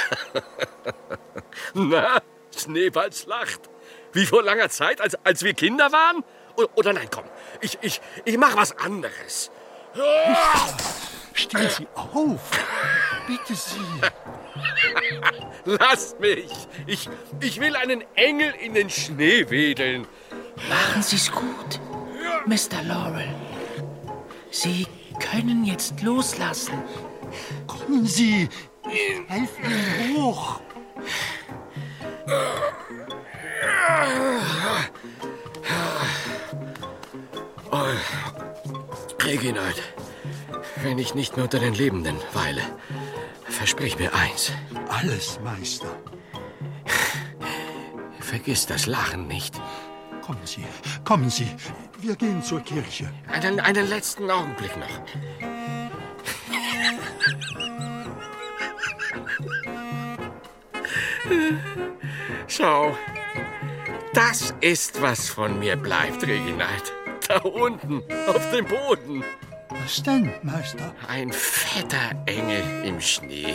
Na, Schneeballs lacht. Wie vor langer Zeit, als, als wir Kinder waren? Oder, oder nein, komm, ich, ich, ich mach was anderes. Stehen Sie auf. Bitte Sie. Lasst mich. Ich, ich will einen Engel in den Schnee wedeln. Machen Sie's gut, Mister Laurel. Sie können jetzt loslassen. Kommen Sie. Ich helfe Ihnen hoch. Oh, Reginald, wenn ich nicht mehr unter den Lebenden weile, versprich mir eins. Alles, Meister. Vergiss das Lachen nicht. Kommen Sie, kommen Sie. Wir gehen zur Kirche. Einen, einen letzten Augenblick noch. Schau, das ist, was von mir bleibt, Reginald. Da unten, auf dem Boden. Was denn, Meister? Ein fetter Engel im Schnee.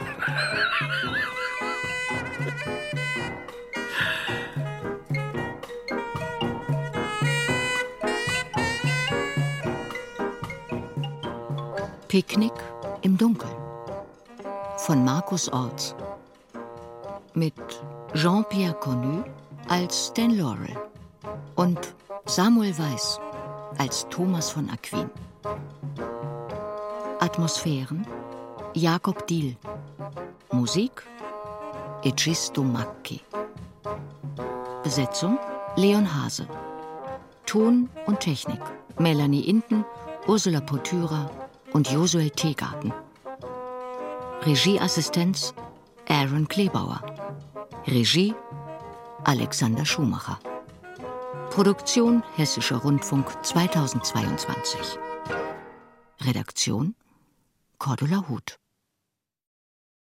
Picknick im Dunkeln von Markus Orts mit Jean-Pierre Connu als Dan Laurel und Samuel Weiss als Thomas von Aquin. Atmosphären Jakob Diehl. Musik Egisto Macchi. Besetzung Leon Hase. Ton und Technik Melanie Inten, Ursula Pottyra und Josuel Teegarten. Regieassistenz Aaron Klebauer. Regie Alexander Schumacher. Produktion Hessischer Rundfunk zweitausendzweiundzwanzig. Redaktion Cordula Huth.